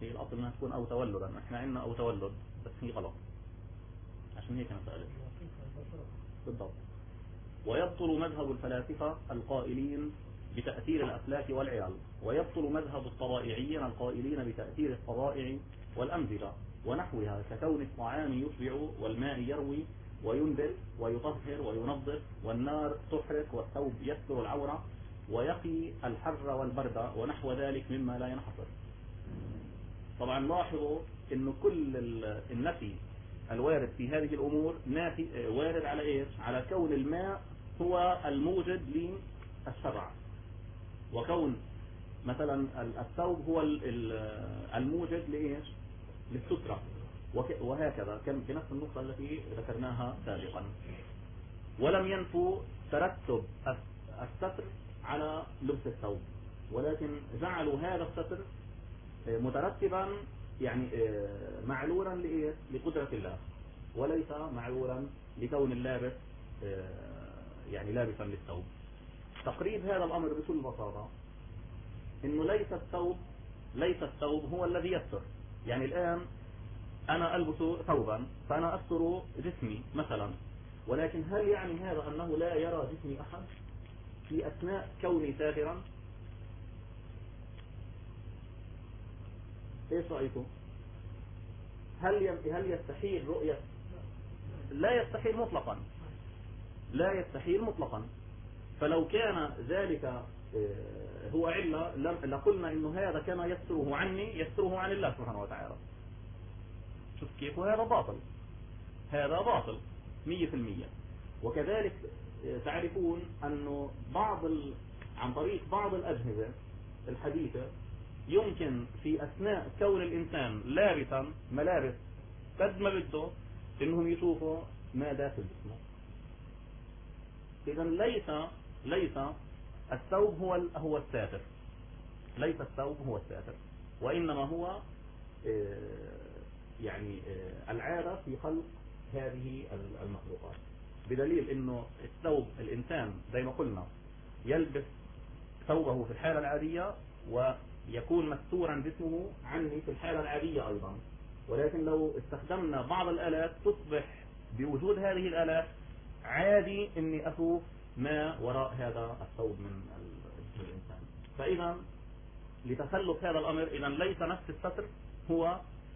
هي الأصل أنها تكون أو تولدا، إحنا عندنا أو تولد بس هي غلط، عشان هيك أنا سألت بالضبط. ويبطل مذهب الفلاسفة القائلين بتأثير الأفلاك والعيال، ويبطل مذهب الطبائعيين القائلين بتأثير الطبائع والأمزجة ونحوها، ككون الطعام يشبع والماء يروي وينبت ويطهر وينظف، والنار تحرق والثوب يستر العورة ويقي الحر والبرد ونحو ذلك مما لا ينحصر. طبعا لاحظوا أن كل النفي الوارد في هذه الأمور نافي وارد على إيش؟ على كون الماء هو الموجد للشرع، وكون مثلا الثوب هو الموجد لإيش؟ للسترة، وهكذا كان في نفس النقطة التي ذكرناها سابقا. ولم ينفوا ترتب الستر على لبس الثوب، ولكن جعلوا هذا الستر مترتبا يعني معلولا لإيه؟ لقدرة الله، وليس معلولا لكون اللابس يعني لابسا للثوب. تقريب هذا الأمر بكل بساطة إنه ليس الثوب هو الذي يستر. يعني الآن أنا ألبس ثوبا فأنا أستر جسمي مثلا، ولكن هل يعني هذا أنه لا يرى جسمي أحد في أثناء كوني ساترا؟ ايش رأيكم؟ هل يستحيل رؤية؟ لا يستحيل مطلقا، لا يستحيل مطلقا. فلو كان ذلك هو علة لقلنا انه هذا كما يستره عني يستره عن الله سبحانه وتعالى. شوف كيف؟ وهذا باطل، هذا باطل 100%. وكذلك تعرفون انه عن طريق بعض الأجهزة الحديثة يمكن في أثناء كون الإنسان لابسا ملابس قد ما بده إنهم يشوفوا ما داخل جسمه. إذا ليس الثوب هو الساتر، ليس الثوب هو الساتر، وإنما هو يعني العادة في خلق هذه المخلوقات. بدليل إنه الثوب الإنسان زي ما قلنا يلبس ثوبه في الحالة العادية ويكون مستورا جسمه عني في الحالة العادية أيضا، ولكن لو استخدمنا بعض الآلات تصبح بوجود هذه الآلات عادي إني أشوف ما وراء هذا الثوب من الإنسان. فإذا لتسلط هذا الأمر إذا ليس نفس الستر هو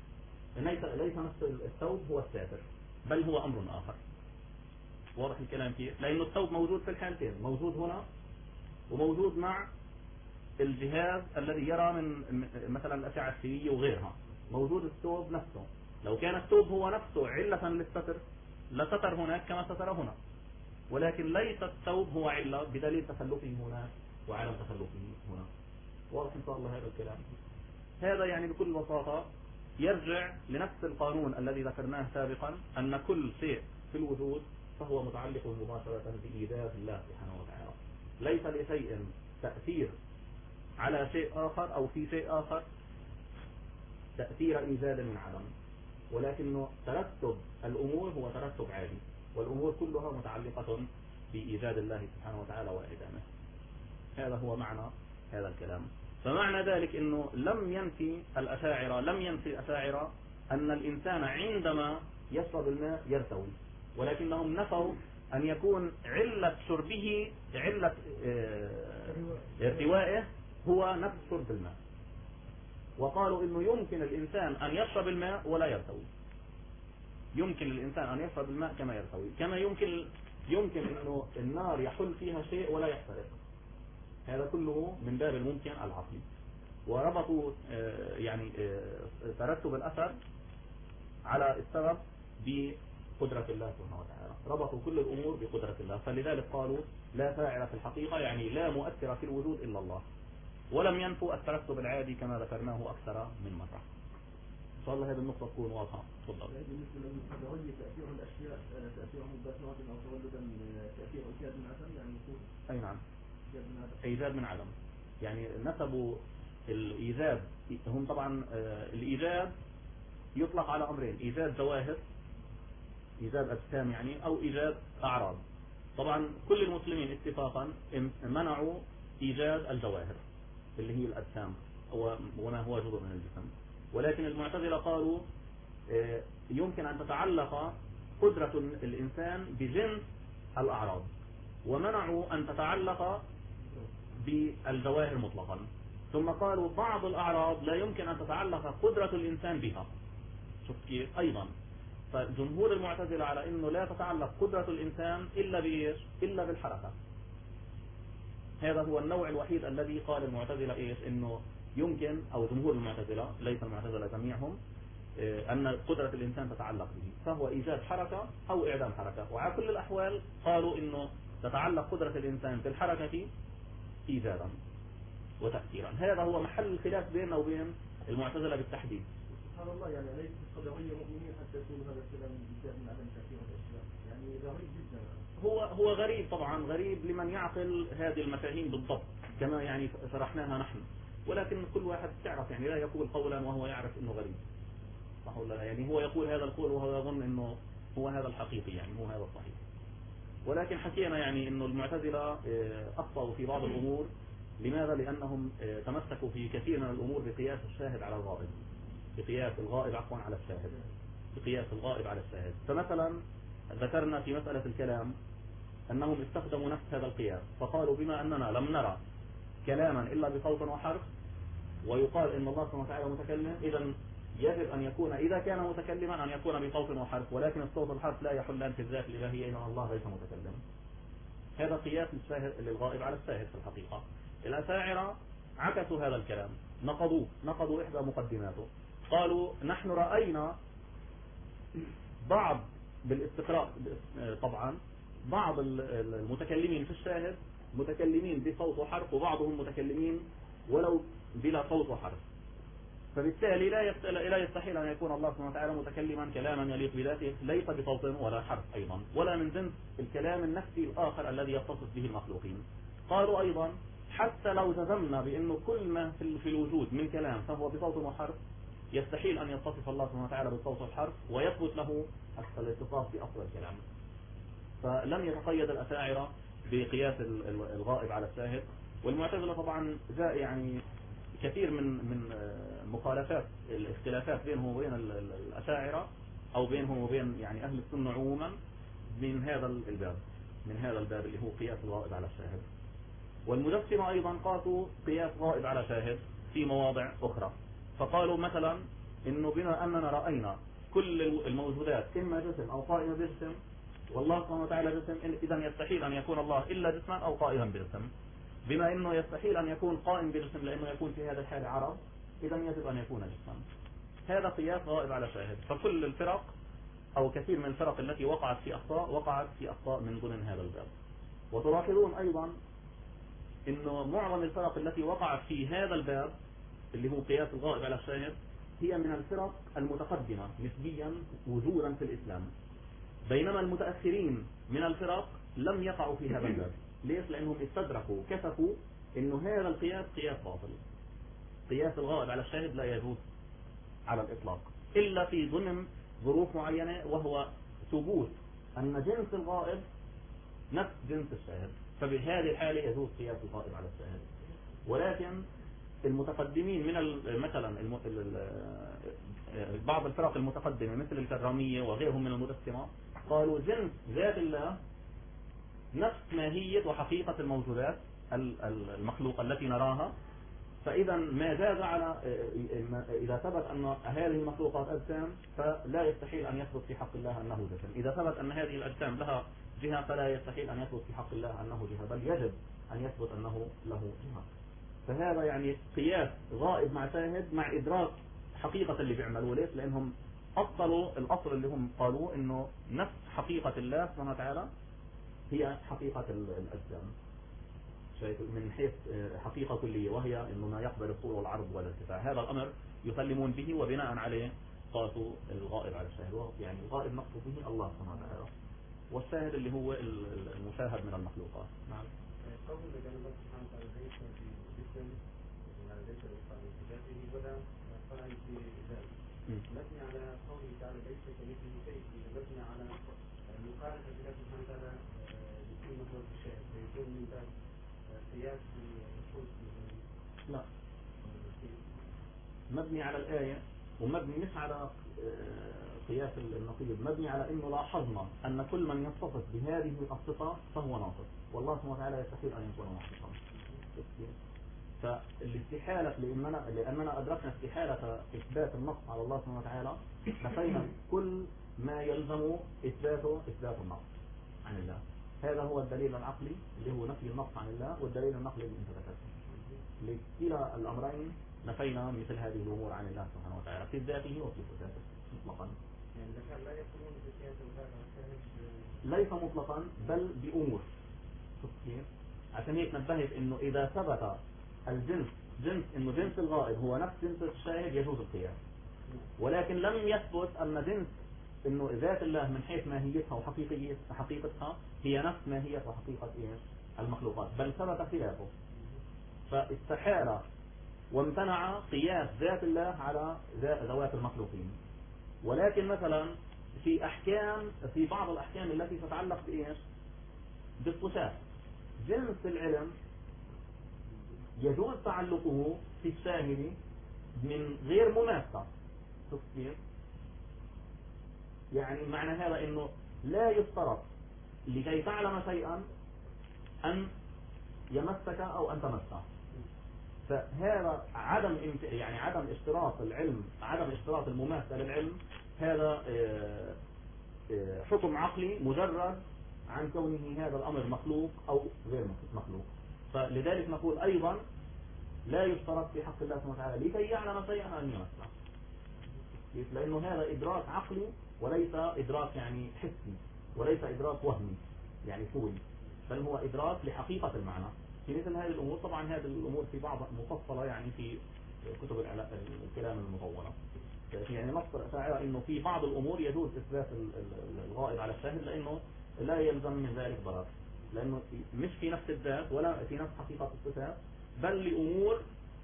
ليس نفس الثوب هو الساتر، بل هو أمر آخر. واضح الكلام كيف؟ لأنه الثوب موجود في الحالتين، موجود هنا وموجود مع الجهاز الذي يرى من مثلا الأشعة السينية وغيرها، موجود الثوب نفسه. لو كان الثوب هو نفسه علة للستر لستر هناك كما ستر هنا، ولكن ليس الثوب هو علة بدليل تخلفه هناك وعدم تخلفه هنا. واضح إن شاء الله هذا الكلام؟ هذا يعني بكل بساطة يرجع لنفس القانون الذي ذكرناه سابقا، أن كل شيء في الوجود فهو متعلق مباشرة بإيجاد الله سبحانه وتعالى. ليس لشيء تأثير على شيء آخر أو في شيء آخر تأثير إيجاد من عدم، ولكنه ترتب الأمور هو ترتب عادي، والأمور كلها متعلقة بإيجاد الله سبحانه وتعالى وإعدامه. هذا هو معنى هذا الكلام. فمعنى ذلك أنه لم ينفي الأشاعرة أن الإنسان عندما يشرب الماء يرتوي، ولكنهم نفوا أن يكون علة شربه علة ارتوائه هو نفس شرب الماء، وقالوا إنه يمكن الإنسان أن يشرب الماء ولا يرتوي. يمكن الإنسان أن يشرب الماء كما يرتوي، كما يمكن إنه النار يحل فيها شيء ولا يحترق. هذا كله من باب الممكن العقلي. وربطوا يعني ترتب الأثر على السبب بقدرة الله سبحانه وتعالى، ربطوا كل الأمور بقدرة الله. فلذلك قالوا لا فاعل في الحقيقة، يعني لا مؤثر في الوجود إلا الله. ولم ينفوا الترتب العادي كما ذكرناه أكثر من مرة. إن شاء الله هذه النقطة تكون واضحة. تفضل. بالنسبة للتغير تأثير الأشياء تأثير مباشرة أو تولدا تأثير إيجاد من عدم، يعني يكون أي نعم إيجاد من عدم. يعني نسبوا الإيجاد، هم طبعا الإيجاد يطلق على أمرين: إيجاد جواهر، إيجاد أجسام يعني، أو إيجاد أعراض. طبعا كل المسلمين اتفاقا منعوا إيجاد الجواهر اللي هي الأجسام وما هو جزء من الجسم، ولكن المعتزلة قالوا يمكن أن تتعلق قدرة الإنسان بجنس الأعراض، ومنعوا أن تتعلق بالظواهر مطلقا. ثم قالوا بعض الأعراض لا يمكن أن تتعلق قدرة الإنسان بها. شوف كيف أيضا. فجمهور المعتزلة على أنه لا تتعلق قدرة الإنسان إلا بإيش؟ إلا بالحركة. هذا هو النوع الوحيد الذي قال المعتزلة إيش؟ إنه يمكن، أو جمهور المعتزلة ليس المعتزلة جميعهم، أن قدرة الإنسان تتعلق به، فهو إيجاد حركة أو إعدام حركة. وعلى كل الأحوال قالوا إنه تتعلق قدرة الإنسان في الحركة إيجادا وتأثيرا. هذا هو محل الخلاف بيننا وبين المعتزلة بالتحديد. سبحان الله، يعني ليس القدرية مؤمنين حتى يقول هذا الكلام بالذات من عدم تأثير الأشياء، يعني غريب جدا. هو غريب طبعا، غريب لمن يعقل هذه المفاهيم بالضبط كما يعني شرحناها نحن، ولكن كل واحد تعرف يعني لا يقول قولا وهو يعرف انه غريب، صح ولا لا؟ يعني هو يقول هذا القول وهو يظن انه هو هذا الحقيقي، يعني هو هذا الصحيح. ولكن حكينا يعني انه المعتزلة اخطأوا في بعض الامور. لماذا؟ لانهم تمسكوا في كثير من الامور بقياس الشاهد على الغائب، بقياس الغائب عفوا على الشاهد، بقياس الغائب على الشاهد. فمثلا ذكرنا في مسألة الكلام أنهم استخدموا نفس هذا القياس، فقالوا بما أننا لم نرى كلاما إلا بصوت وحرف، ويقال إن الله سبحانه وتعالى متكلم، إذا يجب أن يكون إذا كان متكلما أن يكون بصوت وحرف، ولكن الصوت والحرف لا يحلان في الذات الإلهية إن الله ليس متكلم. هذا قياس للغائب على الشاهد في الحقيقة. الأشاعرة عكسوا هذا الكلام، نقضوا إحدى مقدماته. قالوا نحن رأينا بعض بالاستقراء طبعا بعض المتكلمين في الشاهد متكلمين بصوت وحرف، وبعضهم متكلمين ولو بلا صوت وحرف، فبالتالي لا يستحيل أن يكون الله سبحانه وتعالى متكلما كلاما يليق بذاته ليس بصوت ولا حرف أيضا، ولا من جنس الكلام النفسي الآخر الذي يتصف به المخلوقين. قالوا أيضا حتى لو جزمنا بأنه كل ما في الوجود من كلام فهو بصوت وحرف، يستحيل أن يتصف الله سبحانه وتعالى بالصوت والحرف ويثبت له الاتصاف بأصل الكلام. فلم يتقيد الأشاعرة بقياس الغائب على الشاهد. والمعتزلة طبعا جاء يعني كثير من مخالفات الاختلافات بينهم وبين الأشاعرة أو بينهم وبين يعني أهل السنة عموما من هذا الباب اللي هو قياس الغائب على الشاهد. والمجسمة أيضا قاسوا قياس غائب على شاهد في مواضع أخرى، فقالوا مثلا إنه بما أننا رأينا كل الموجودات إما جسم أو قائمة بجسم، والله سبحانه وتعالى جسم، إذا يستحيل أن يكون الله إلا جسما أو قائما بجسم. بما أنه يستحيل أن يكون قائم بجسم لأنه يكون في هذا الحال عرض، إذا يجب أن يكون جسما. هذا قياس غائب على شاهد. فكل الفرق أو كثير من الفرق التي وقعت في أخطاء من ضمن هذا الباب. وتلاحظون أيضا إنه معظم الفرق التي وقعت في هذا الباب اللي هو قياس الغائب على الشاهد هي من الفرق المتقدمة نسبيا وجودا في الإسلام، بينما المتأخرين من الفرق لم يقعوا في هذا الباب. ليش؟ لأنهم استدركوا كشفوا إنه هذا القياس قياس باطل. قياس الغائب على الشاهد لا يجوز على الإطلاق إلا في ضمن ظروف معينة، وهو ثبوت أن جنس الغائب نفس جنس الشاهد، فبهذه الحالة يجوز قياس الغائب على الشاهد. ولكن المتقدمين من مثلا بعض الفرق المتقدمة مثل الكرامية وغيرهم من المجسمة قالوا جنس ذات الله نفس ماهية وحقيقة الموجودات المخلوقة التي نراها، فإذا ما جاز على إذا ثبت أن هذه المخلوقات أجسام فلا يستحيل أن يثبت في حق الله أنه جسم، إذا ثبت أن هذه الأجسام لها جهة فلا يستحيل أن يثبت في حق الله أنه جهة، بل يجب أن يثبت أنه له جهة. فهذا يعني قياس غائب مع شاهد مع إدراك حقيقة اللي بيعملوا. ليش؟ لأنهم أصلوا الأصل اللي هم قالوا إنه نفس حقيقة الله سبحانه وتعالى هي حقيقة الأجسام، من حيث حقيقة كلية، وهي إنه ما يقبل الطول والعرض والارتفاع. هذا الأمر يسلمون به، وبناء عليه قاسوا الغائب على الشاهد. يعني الغائب مقصود به الله سبحانه وتعالى، والشاهد اللي هو المشاهد من المخلوقات. نعم. قول لك أن الله سبحانه وتعالى ليس في جسم، يعني ليس بإصبع في ذاته ولا قائم في ذاته، مبني على قوله تعالى ليس كمثله شيء، مبني على مخالفة الله سبحانه وتعالى لكل مخلوق الشاهد، فيكون من باب قياس الخلق. لا، مبني على الآية ومبني مش على قياس النقيض، مبني على انه لاحظنا ان كل من يتصف بهذه الصفة فهو ناقص، والله سبحانه وتعالى يستحيل ان يكون ناقصا. فالاستحالة لأننا أدركنا استحالة إثبات النص على الله سبحانه وتعالى، نفينا كل ما يلزم إثبات النص عن الله. هذا هو الدليل العقلي اللي هو نفي النص عن الله، والدليل النقلي اللي انت ذكرته. لكلا الأمرين نفينا مثل هذه الأمور عن الله سبحانه وتعالى في ذاته وفي صفاته مطلقا. يعني لا يكونون بقياس الغاية ليس مطلقا بل بأمور. شوف كيف؟ عشان هيك نبهت انه اذا ثبت الجنس انه جنس الغائب هو نفس جنس الشاهد يجوز القياس، ولكن لم يثبت ان جنس انه ذات الله من حيث ماهيتها وحقيقتها هي نفس ماهية وحقيقة ايش المخلوقات، بل ثبت خلافه. فاستحال وامتنع قياس ذات الله على ذوات المخلوقين. ولكن مثلا في بعض الاحكام التي تتعلق بايش بالصفات، جنس العلم يجوز تعلقه في الشاهد من غير مماسة. شوف كيف؟ يعني معنى هذا انه لا يشترط لكي تعلم شيئا ان يمسك او ان تمسه. فهذا عدم اشتراط العلم، عدم اشتراط المماسة للعلم، هذا حكم عقلي مجرد عن كونه هذا الأمر مخلوق أو غير مخلوق. فلذلك نقول أيضا لا يشترط في حق الله سبحانه وتعالى لكي يعلم شيئا أن يمسه، لأنه هذا إدراك عقلي وليس إدراك يعني حسي، وليس إدراك وهمي يعني صوري، بل هو إدراك لحقيقة المعنى. في مثل هذه الأمور طبعا هذه الأمور في بعض مفصلة يعني في كتب الكلام المطولة، يعني نص على انه في بعض الامور يجوز اثبات الغائب على الشاهد لانه لا يلزم من ذلك ضرر، لانه مش في نفس الذات ولا في نفس حقيقة الصفات، بل لامور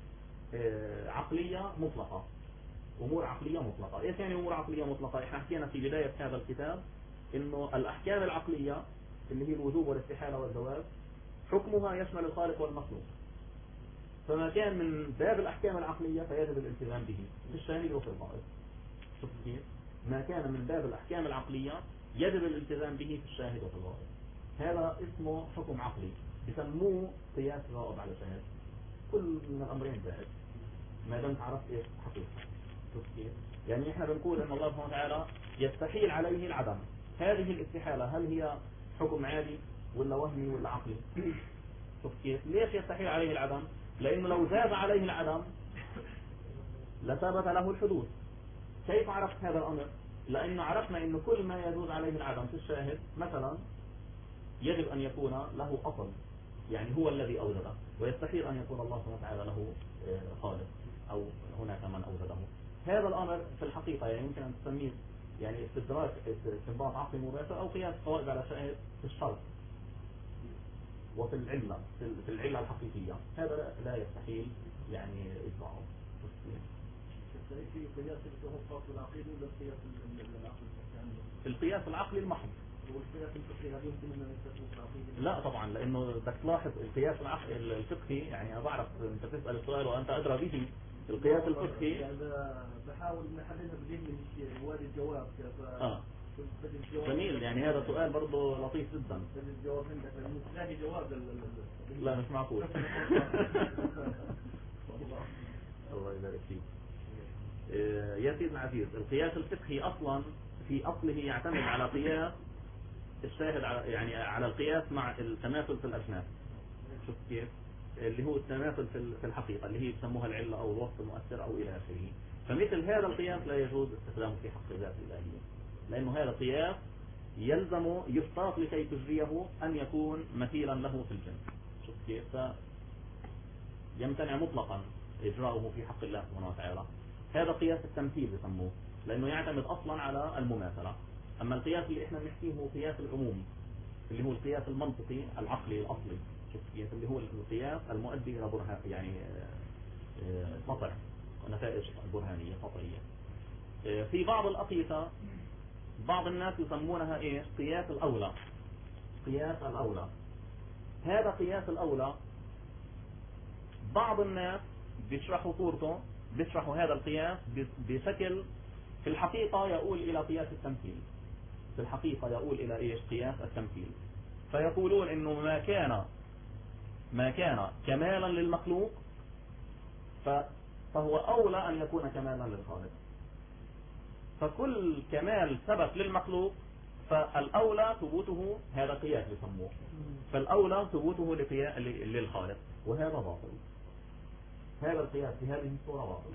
عقلية مطلقة. امور عقلية مطلقة. ايش يعني امور عقلية مطلقة؟ احنا حكينا في بداية هذا الكتاب انه الاحكام العقلية اللي هي الوجوب والاستحالة والجواز حكمها يشمل الخالق والمخلوق، فما كان من باب الأحكام العقلية فيجب الالتزام به في الشاهد وفي الغائب. شوف كيف؟ ما كان من باب الأحكام العقلية يجب الالتزام به في الشاهد وفي الغائب. هذا اسمه حكم عقلي، يسموه قياس غائب على شاهد. كل من الأمرين جائز ما دمت عرفت ايش حقيقة. شوف كيف؟ يعني احنا بنقول ان الله سبحانه وتعالى يستحيل عليه العدم. هذه الاستحالة هل هي حكم عادي ولا وهمي ولا عقلي؟ شوف كيف؟ ليش يستحيل عليه العدم؟ لأنه لو زاد عليه العدم لثبت له الحدوث. كيف عرفت هذا الأمر؟ لأنه عرفنا أن كل ما يجوز عليه العدم في الشاهد مثلا يجب أن يكون له أصل، يعني هو الذي أوجده، ويستحيل أن يكون الله سبحانه وتعالى له خالق أو هناك من أوجده. هذا الأمر في الحقيقة يعني يمكن أن تسميه يعني استنباط عقلي مباشر أو قياس قواعد على شاهد في الشرط وفي العلة في العلة الحقيقية. هذا لا يستحيل يعني إطلاقه. في قياس التوقف العقيدي ولا القياس العقلي؟ القياس العقلي المحض. والقياس الفقهي هل يمكن أن يستثنى العقيدي؟ لا طبعا، لأنه بدك تلاحظ القياس الفقهي، يعني أنا بعرف أنت تسأل السؤال وأنت أدرى به. القياس الفقهي يعني بحاول أن أحللها بذهني مش وادي الجواب. جميل، يعني هذا سؤال برضه لطيف جدا. الجواب عندك مش لاقي جواب. لا مش معقول. الله يبارك فيك. يا سيدنا العزيز، القياس الفقهي أصلا في أصله يعتمد على قياس الشاهد على القياس مع التماثل في الأجناس. شوف كيف؟ اللي هو التماثل في الحقيقة اللي هي بسموها العلة أو الوصف المؤثر أو إلى آخره. فمثل هذا القياس لا يجوز استخدامه في حق ذات الإلهية، لأنه هذا قياس يشترط لكي تجريه أن يكون مثيلا له في الجنس. شوف كيف؟ يمتنع مطلقا إجراؤه في حق الله سبحانه وتعالى. هذا قياس التمثيل بسموه، لأنه يعتمد أصلا على المماثلة. أما القياس اللي إحنا بنحكيه هو قياس العموم، اللي هو القياس المنطقي العقلي الأصلي. شوف كيف؟ اللي هو القياس المؤدي إلى برهان يعني قطع نتائج برهانية قطعية. في بعض الأقيسة بعض الناس يسمونها إيش؟ قياس الأولى. قياس الأولى، هذا قياس الأولى بعض الناس بيشرحوا صورته بيشرحوا هذا القياس بشكل في الحقيقة يقول إلى قياس التمثيل. في الحقيقة يقول إلى إيش؟ قياس التمثيل. فيقولون إنه ما كان كمالا للمخلوق فهو أولى أن يكون كمالا للخالق. فكل كمال ثبت للمخلوق فالأولى ثبوته، هذا قياس يسموه، فالأولى ثبوته للخالق، وهذا باطل. هذا القياس في هذه الصورة باطل.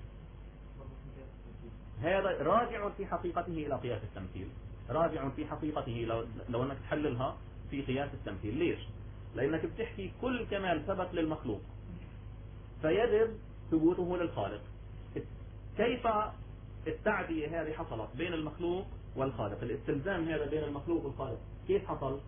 هذا راجع في حقيقته إلى قياس التمثيل، راجع في حقيقته لو أنك تحللها في قياس التمثيل. ليش؟ لأنك بتحكي كل كمال ثبت للمخلوق فيجب ثبوته للخالق. كيف التعدية هذه حصلت بين المخلوق والخالق؟ الاستلزام هذا بين المخلوق والخالق كيف حصل؟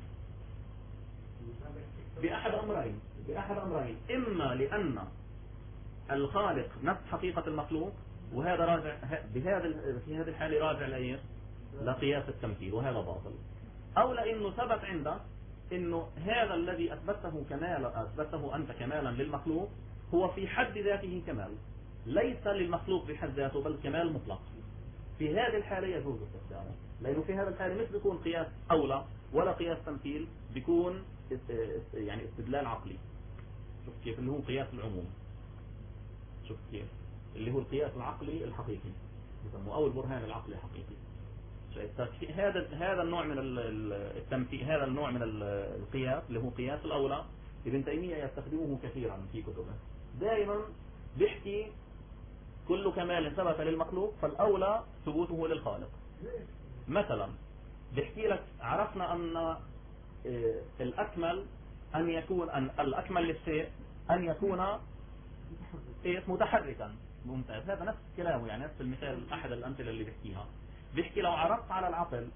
بأحد أمرين. إما لأن الخالق نفس حقيقة المخلوق، وهذا راجع في هذه الحالة راجع لإيش؟ لقياس التمثيل، وهذا باطل. أو لأنه ثبت عندك إنه هذا الذي أثبته أنت كمالا للمخلوق هو في حد ذاته كمال، ليس للمخلوق بحد ذاته بل كمال مطلق. في هذه الحالة يجوز استخدامه، لأنه في هذا الحالة مش بيكون قياس أولى ولا قياس تمثيل، بيكون يعني استدلال عقلي. شوف كيف؟ اللي هو قياس العموم. شوف كيف؟ اللي هو القياس العقلي الحقيقي يسموه، أو البرهان العقلي الحقيقي. هذا النوع من التمثيل، هذا النوع من القياس اللي هو قياس الأولى، ابن تيمية يستخدمه كثيرا في كتبه. دائما بيحكي كل كمال ثبت للمخلوق فالأولى ثبوته للخالق. مثلا بيحكي لك عرفنا أن الأكمل أن يكون الأكمل للشيء أن يكون متحركا. ممتاز، هذا نفس كلامه، يعني نفس المثال، أحد الأمثلة اللي بيحكي لو عرضت على العقل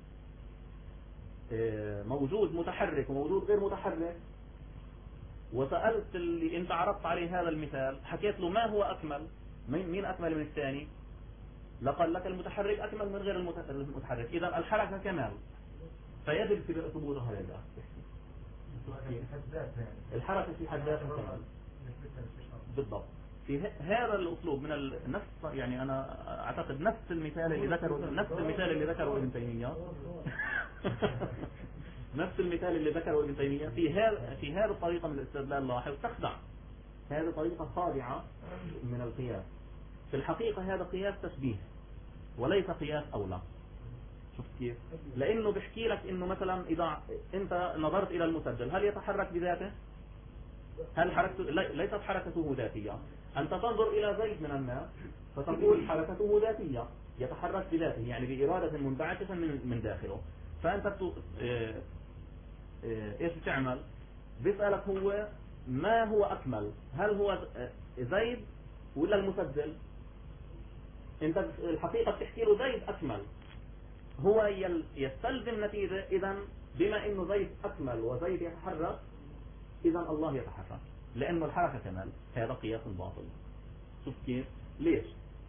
موجود متحرك وموجود غير متحرك، وسألت اللي انت عرضت عليه هذا المثال، حكيت له ما هو أكمل، مين أكمل من الثاني؟ لقال لك المتحرك أكمل من غير المتحرك، إذا الحركة كمال فيجب ثبوتها لله. الحركة في حد ذاتها كمال بالضبط. في هذا الأسلوب من النفس، يعني أنا أعتقد نفس المثال اللي ذكره ابن تيمية نفس المثال اللي ذكره ابن تيمية في هذه الطريقة من الاستدلال لاحظ تخدع. هذه طريقة خادعة من القياس. في الحقيقة هذا قياس تشبيه وليس قياس أولى. شوف كيف؟ لأنه بيحكي لك إنه مثلا إذا أنت نظرت إلى المسجل هل يتحرك بذاته؟ هل حركته ليست حركته ذاتية. أنت تنظر إلى زيد من الناس فتقول حركته ذاتية، يتحرك بذاته، يعني بإرادة منبعثة من داخله. فأنت إيش بتعمل؟ بيسألك هو ما هو أكمل، هل هو زيد ولا المسجل؟ أنت الحقيقة بتحكي له زيد أكمل، هو يستلزم نتيجة إذا بما إنه زيد أكمل وزيد يتحرك إذا الله يتحرك، لأنه الحركة كمال. هذا قياس باطل. شوف كيف؟ ليش؟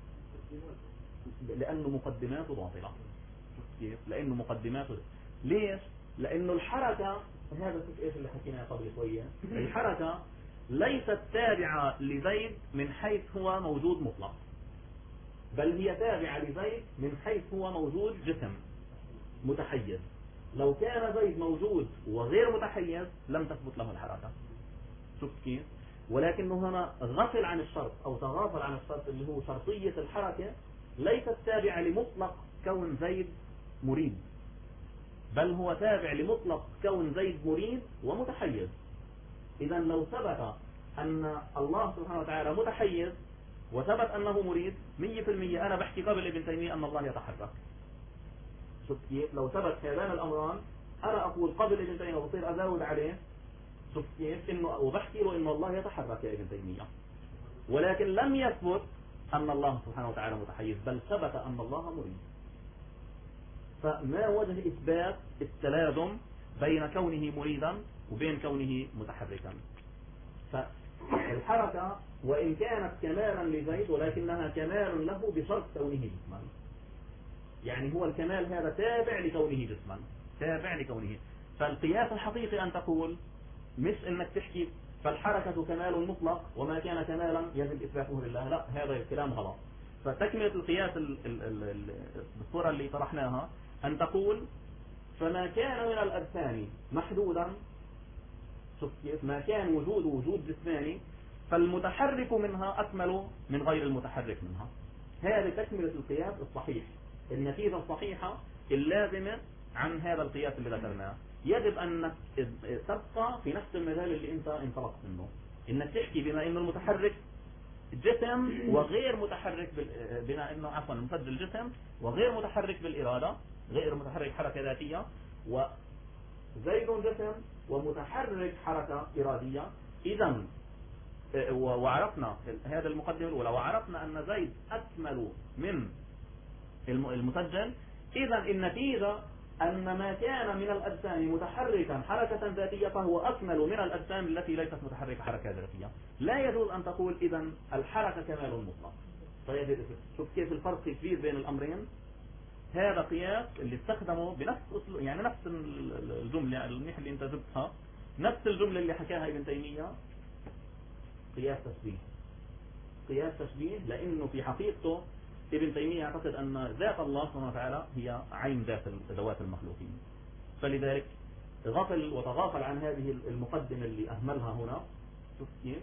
لأنه مقدماته باطلة. شوف كيف؟ لأنه مقدماته. ليش؟ لأنه الحركة، هذا إيش اللي حكيناه قبل شوية، الحركة ليست تابعة لزيد من حيث هو موجود مطلق، بل هي تابعة لزيد من حيث هو موجود جسم متحيز. لو كان زيد موجود وغير متحيز لم تثبت له الحركة. شوف كيف؟ ولكنه هنا غفل عن الشرط أو تغافل عن الشرط اللي هو شرطية الحركة ليست تابعة لمطلق كون زيد مريد، بل هو تابع لمطلق كون زيد مريد ومتحيز. إذا لو ثبت أن الله سبحانه وتعالى متحيز وثبت أنه مريد 100%، أنا بحكي قبل ابن تيمية أن الله يتحرك. شوف كيف؟ لو ثبت هذان الأمران أنا أقول قبل ابن تيمية وبصير أزود عليه. شوف كيف؟ إنه وبحكي له إن الله يتحرك يا ابن تيمية، ولكن لم يثبت أن الله سبحانه وتعالى متحيز، بل ثبت أن الله مريد. فما وجه إثبات التلازم بين كونه مريدا وبين كونه متحركا؟ فالحركة وإن كانت كمالا لزيد ولكنها كمال له بشرط كونه جسما، يعني هو الكمال هذا تابع لكونه جسما، تابع لكونه. فالقياس الحقيقي أن تقول مش إنك تحكي فالحركة كمال مطلق وما كان كمالا يجب إثباته لله، لا، هذا الكلام غلط. فتكملة القياس بالصورة اللي طرحناها أن تقول فما كان من الأجسام محدودا، شوف كيف، ما كان وجود جسماني فالمتحرك منها أكمل من غير المتحرك منها. هذه تكملة القياس الصحيح، النتيجة الصحيحة اللازمة عن هذا القياس اللي ذكرناه. يجب أن تبقى في نفس المجال اللي أنت انطلقت منه، إنك تحكي بما إنه المتحرك جسم وغير متحرك بما إنه عفوا المسجل جسم وغير متحرك بالإرادة، غير متحرك حركة ذاتية، وزيد جسم ومتحرك حركة إرادية. إذا وعرفنا هذا المقدمة الأولى، وعرفنا أن زيد أكمل من المسجل. إذا النتيجة أن ما كان من الأجسام متحركا حركة ذاتية فهو أكمل من الأجسام التي ليست متحركة حركة ذاتية. لا يجوز أن تقول إذا الحركة كمال مطلق. طيب شوف كيف الفرق كبير بين الأمرين. هذا قياس اللي استخدمه بنفس يعني نفس الجملة اللي أنت جبتها، نفس الجملة اللي حكاها ابن تيمية، قياس تشبيه. قياس تشبيه لأنه في حقيقته ابن تيمية يعتقد أن ذات الله سبحانه وتعالى هي عين ذوات المخلوقين، فلذلك غفل وتغافل عن هذه المقدمة اللي أهملها هنا. شوف كيف،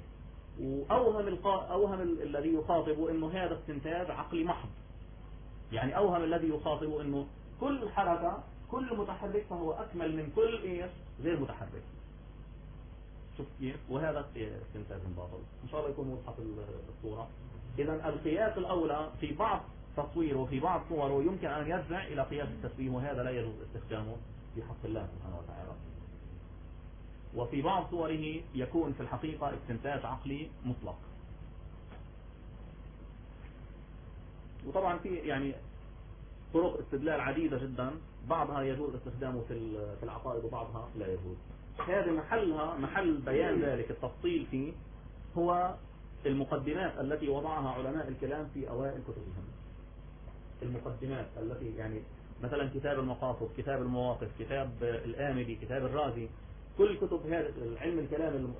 وأوهم الذي يخاطب أنه هذا استنتاج عقلي محض، يعني أوهم الذي يخاطب أنه كل حركة كل متحرك فهو أكمل من كل إيش غير متحرك. شوف كيف، وهذا استنتاج باطل. إن شاء الله يكون وضحت الصورة. إذا القياس الأولى في بعض تصويره في بعض صوره يمكن أن يرجع إلى قياس التشبيه، وهذا لا يجوز استخدامه في حق الله سبحانه وتعالى. وفي بعض صوره يكون في الحقيقة استنتاج عقلي مطلق. وطبعا في يعني طرق استدلال عديدة جدا، بعضها يجوز استخدامه في العقائد وبعضها لا يجوز. هذه محل بيان ذلك التفصيل فيه هو المقدمات التي وضعها علماء الكلام في أوائل كتبهم. المقدمات التي يعني مثلا كتاب المقاصد، كتاب المواقف، كتاب الآمدي، كتاب الرازي، كل كتب هذا علم الكلام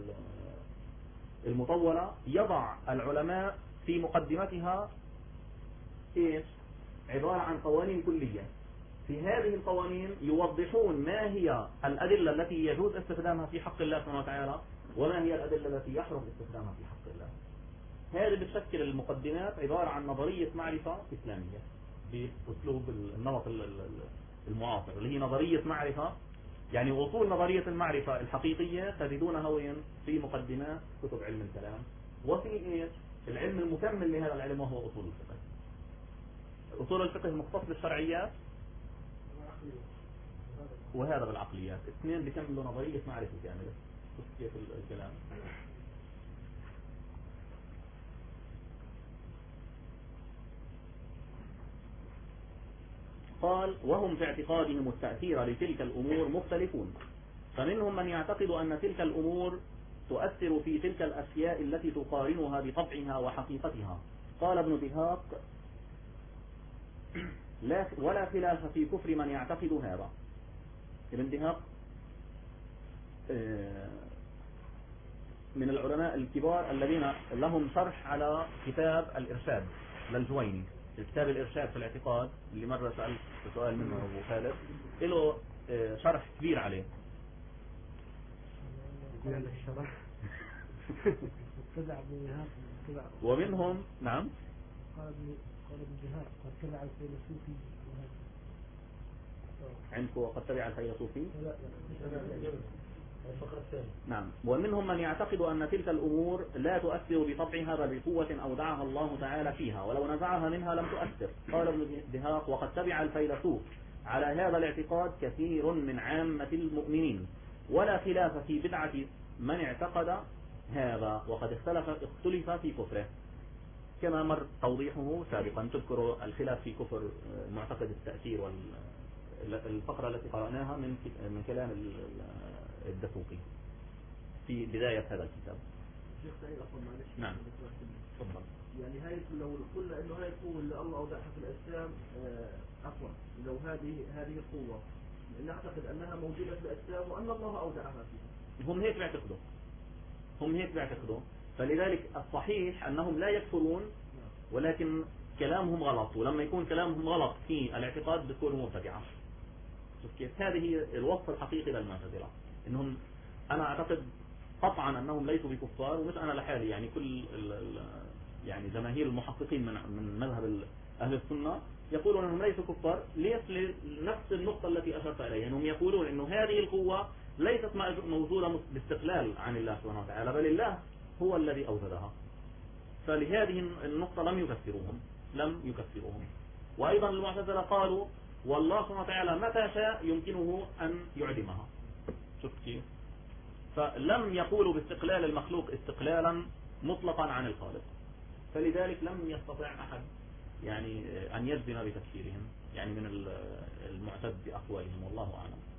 المطولة يضع العلماء في مقدمتها إيش؟ عبارة عن قوانين كلية. في هذه القوانين يوضحون ما هي الأدلة التي يجوز استخدامها في حق الله سبحانه وتعالى، وما هي الأدلة التي يحرم استخدامها في حق الله. هذه بتشكل المقدمات عبارة عن نظرية معرفة إسلامية بأسلوب النمط المعاصر، اللي هي نظرية معرفة. يعني وصول نظرية المعرفة الحقيقية تجدونها وين؟ في مقدمات كتب علم الكلام. وفي إيش؟ العلم المكمل لهذا العلم وهو أصول الفقه. أصول الفقه المختص بالشرعيات وهذا بالعقليات، اثنين بيكملوا نظرية معرفة كاملة. شوف كيف الكلام. قال وهم في اعتقادهم التأثير لتلك الأمور مختلفون، فمنهم من يعتقد أن تلك الأمور تؤثر في تلك الأشياء التي تقارنها بطبعها وحقيقتها. قال ابن دهاق ولا خلاف في كفر من يعتقد هذا. ابن دهاق من العلماء الكبار الذين لهم شرح على كتاب الإرشاد للجويني. الكتاب الإرشاد في الاعتقاد اللي مرة سألت سؤال منه أبو خالد، له شرح كبير عليه. ومنهم نعم قال ابن جهاد قد تبع الفيلسوفي عندكم وقد تبع الفيلسوفي. لا الفقرة الثانية. نعم. ومنهم من يعتقد أن تلك الأمور لا تؤثر بطبعها بل بقوة أودعها الله تعالى فيها، ولو نزعها منها لم تؤثر. قال ابن دهاق وقد تبع الفيلسوف على هذا الاعتقاد كثير من عامة المؤمنين، ولا خلاف في بدعة من اعتقد هذا، وقد اختلف في كفره كما مر توضيحه سابقا. تذكروا الخلاف في كفر معتقد التأثير والفقرة التي قرأناها من كلام الدسوقي في بداية هذا الكتاب. شيخ سعيد أقول معلش. نعم تفضل. يعني هاي لو قلنا إنه هاي القوة اللي الله أودعها في الأجسام عفوا لو هذه القوة نعتقد أنها موجودة في الأجسام وأن الله أودعها فيها. هم هيك بيعتقدوا. هم هيك بيعتقدوا. فلذلك الصحيح أنهم لا يكفرون، ولكن كلامهم غلط، ولما يكون كلامهم غلط في الاعتقاد بيكونوا مبتدعة. شوف كيف؟ هذه الوصف الحقيقي للمعتزلة، إنهم أنا أعتقد قطعا أنهم ليسوا بكفار، ومش أنا لحالي، يعني كل يعني جماهير المحققين من مذهب أهل السنة يقولون أنهم ليسوا كفار. ليش؟ لنفس النقطة التي أشرت إليها، أنهم يقولون أنه هذه القوة ليست موجودة باستقلال عن الله سبحانه وتعالى، بل الله هو الذي أوجدها. فلهذه النقطة لم يكفروهم. وأيضا المعتزلة قالوا والله سبحانه وتعالى متى شاء يمكنه أن يعدمها. شوف كيف؟ فلم يقولوا باستقلال المخلوق استقلالا مطلقا عن الخالق، فلذلك لم يستطع أحد يعني أن يجزم بتكفيرهم، يعني من المعتد بأقوالهم، والله أعلم.